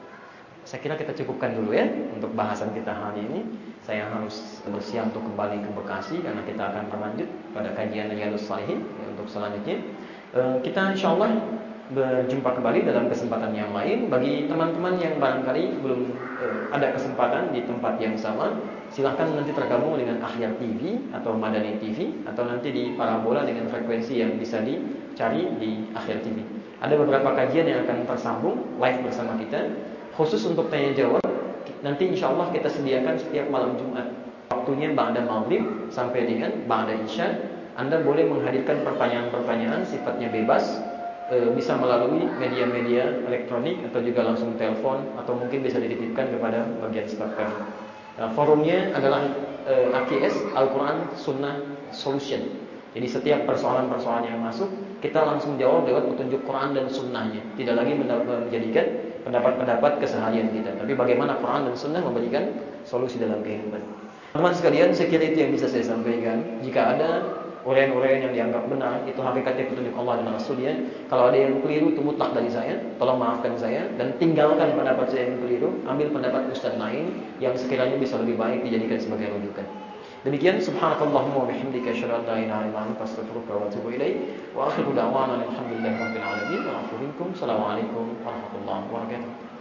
Saya kira kita cukupkan dulu ya untuk bahasan kita hari ini. Saya harus bersiap untuk kembali ke Bekasi karena kita akan berlanjut pada kajian Riyadhus Shalihin ya, untuk selanjutnya. E, kita insya Allah berjumpa kembali dalam kesempatan yang lain. Bagi teman-teman yang barangkali belum eh, ada kesempatan di tempat yang sama, silahkan nanti tergabung dengan Akhyar T V atau Madani T V, atau nanti di parabola dengan frekuensi yang bisa dicari di Akhyar T V. Ada beberapa kajian yang akan tersambung live bersama kita, khusus untuk tanya jawab. Nanti insya Allah kita sediakan setiap malam Jumat, waktunya ba'da maghrib sampai dengan ba'da isya. Anda boleh menghadirkan pertanyaan-pertanyaan sifatnya bebas, bisa melalui media-media elektronik atau juga langsung telepon, atau mungkin bisa dititipkan kepada bagian staf kami. Nah, forumnya adalah uh, A K S Al-Quran Sunnah Solution. Jadi setiap persoalan-persoalan yang masuk kita langsung jawab lewat petunjuk Quran dan Sunnahnya. Tidak lagi menjadikan pendapat-pendapat keseharian kita, tapi bagaimana Quran dan Sunnah memberikan solusi dalam kehidupan. Teman-teman sekalian, saya kira itu yang bisa saya sampaikan. Jika ada uraian-uraian yang dianggap benar, itu hakikatnya petunjuk Allah dan Rasulnya. Kalau ada yang keliru, itu mutlak dari saya. Tolong maafkan saya dan tinggalkan pendapat saya yang keliru. Ambil pendapat ustaz lain yang sekiranya bisa lebih baik dijadikan sebagai rujukan. Demikian, subhanakallahumma wa bihamdika asyhadu an la ilaha illa anta astaghfiruka wa atubu ilaik. Wa akhiru da'wana alhamdulillahi rabbil alamin. Wa afu minkum. Assalamualaikum warahmatullahi wabarakatuh.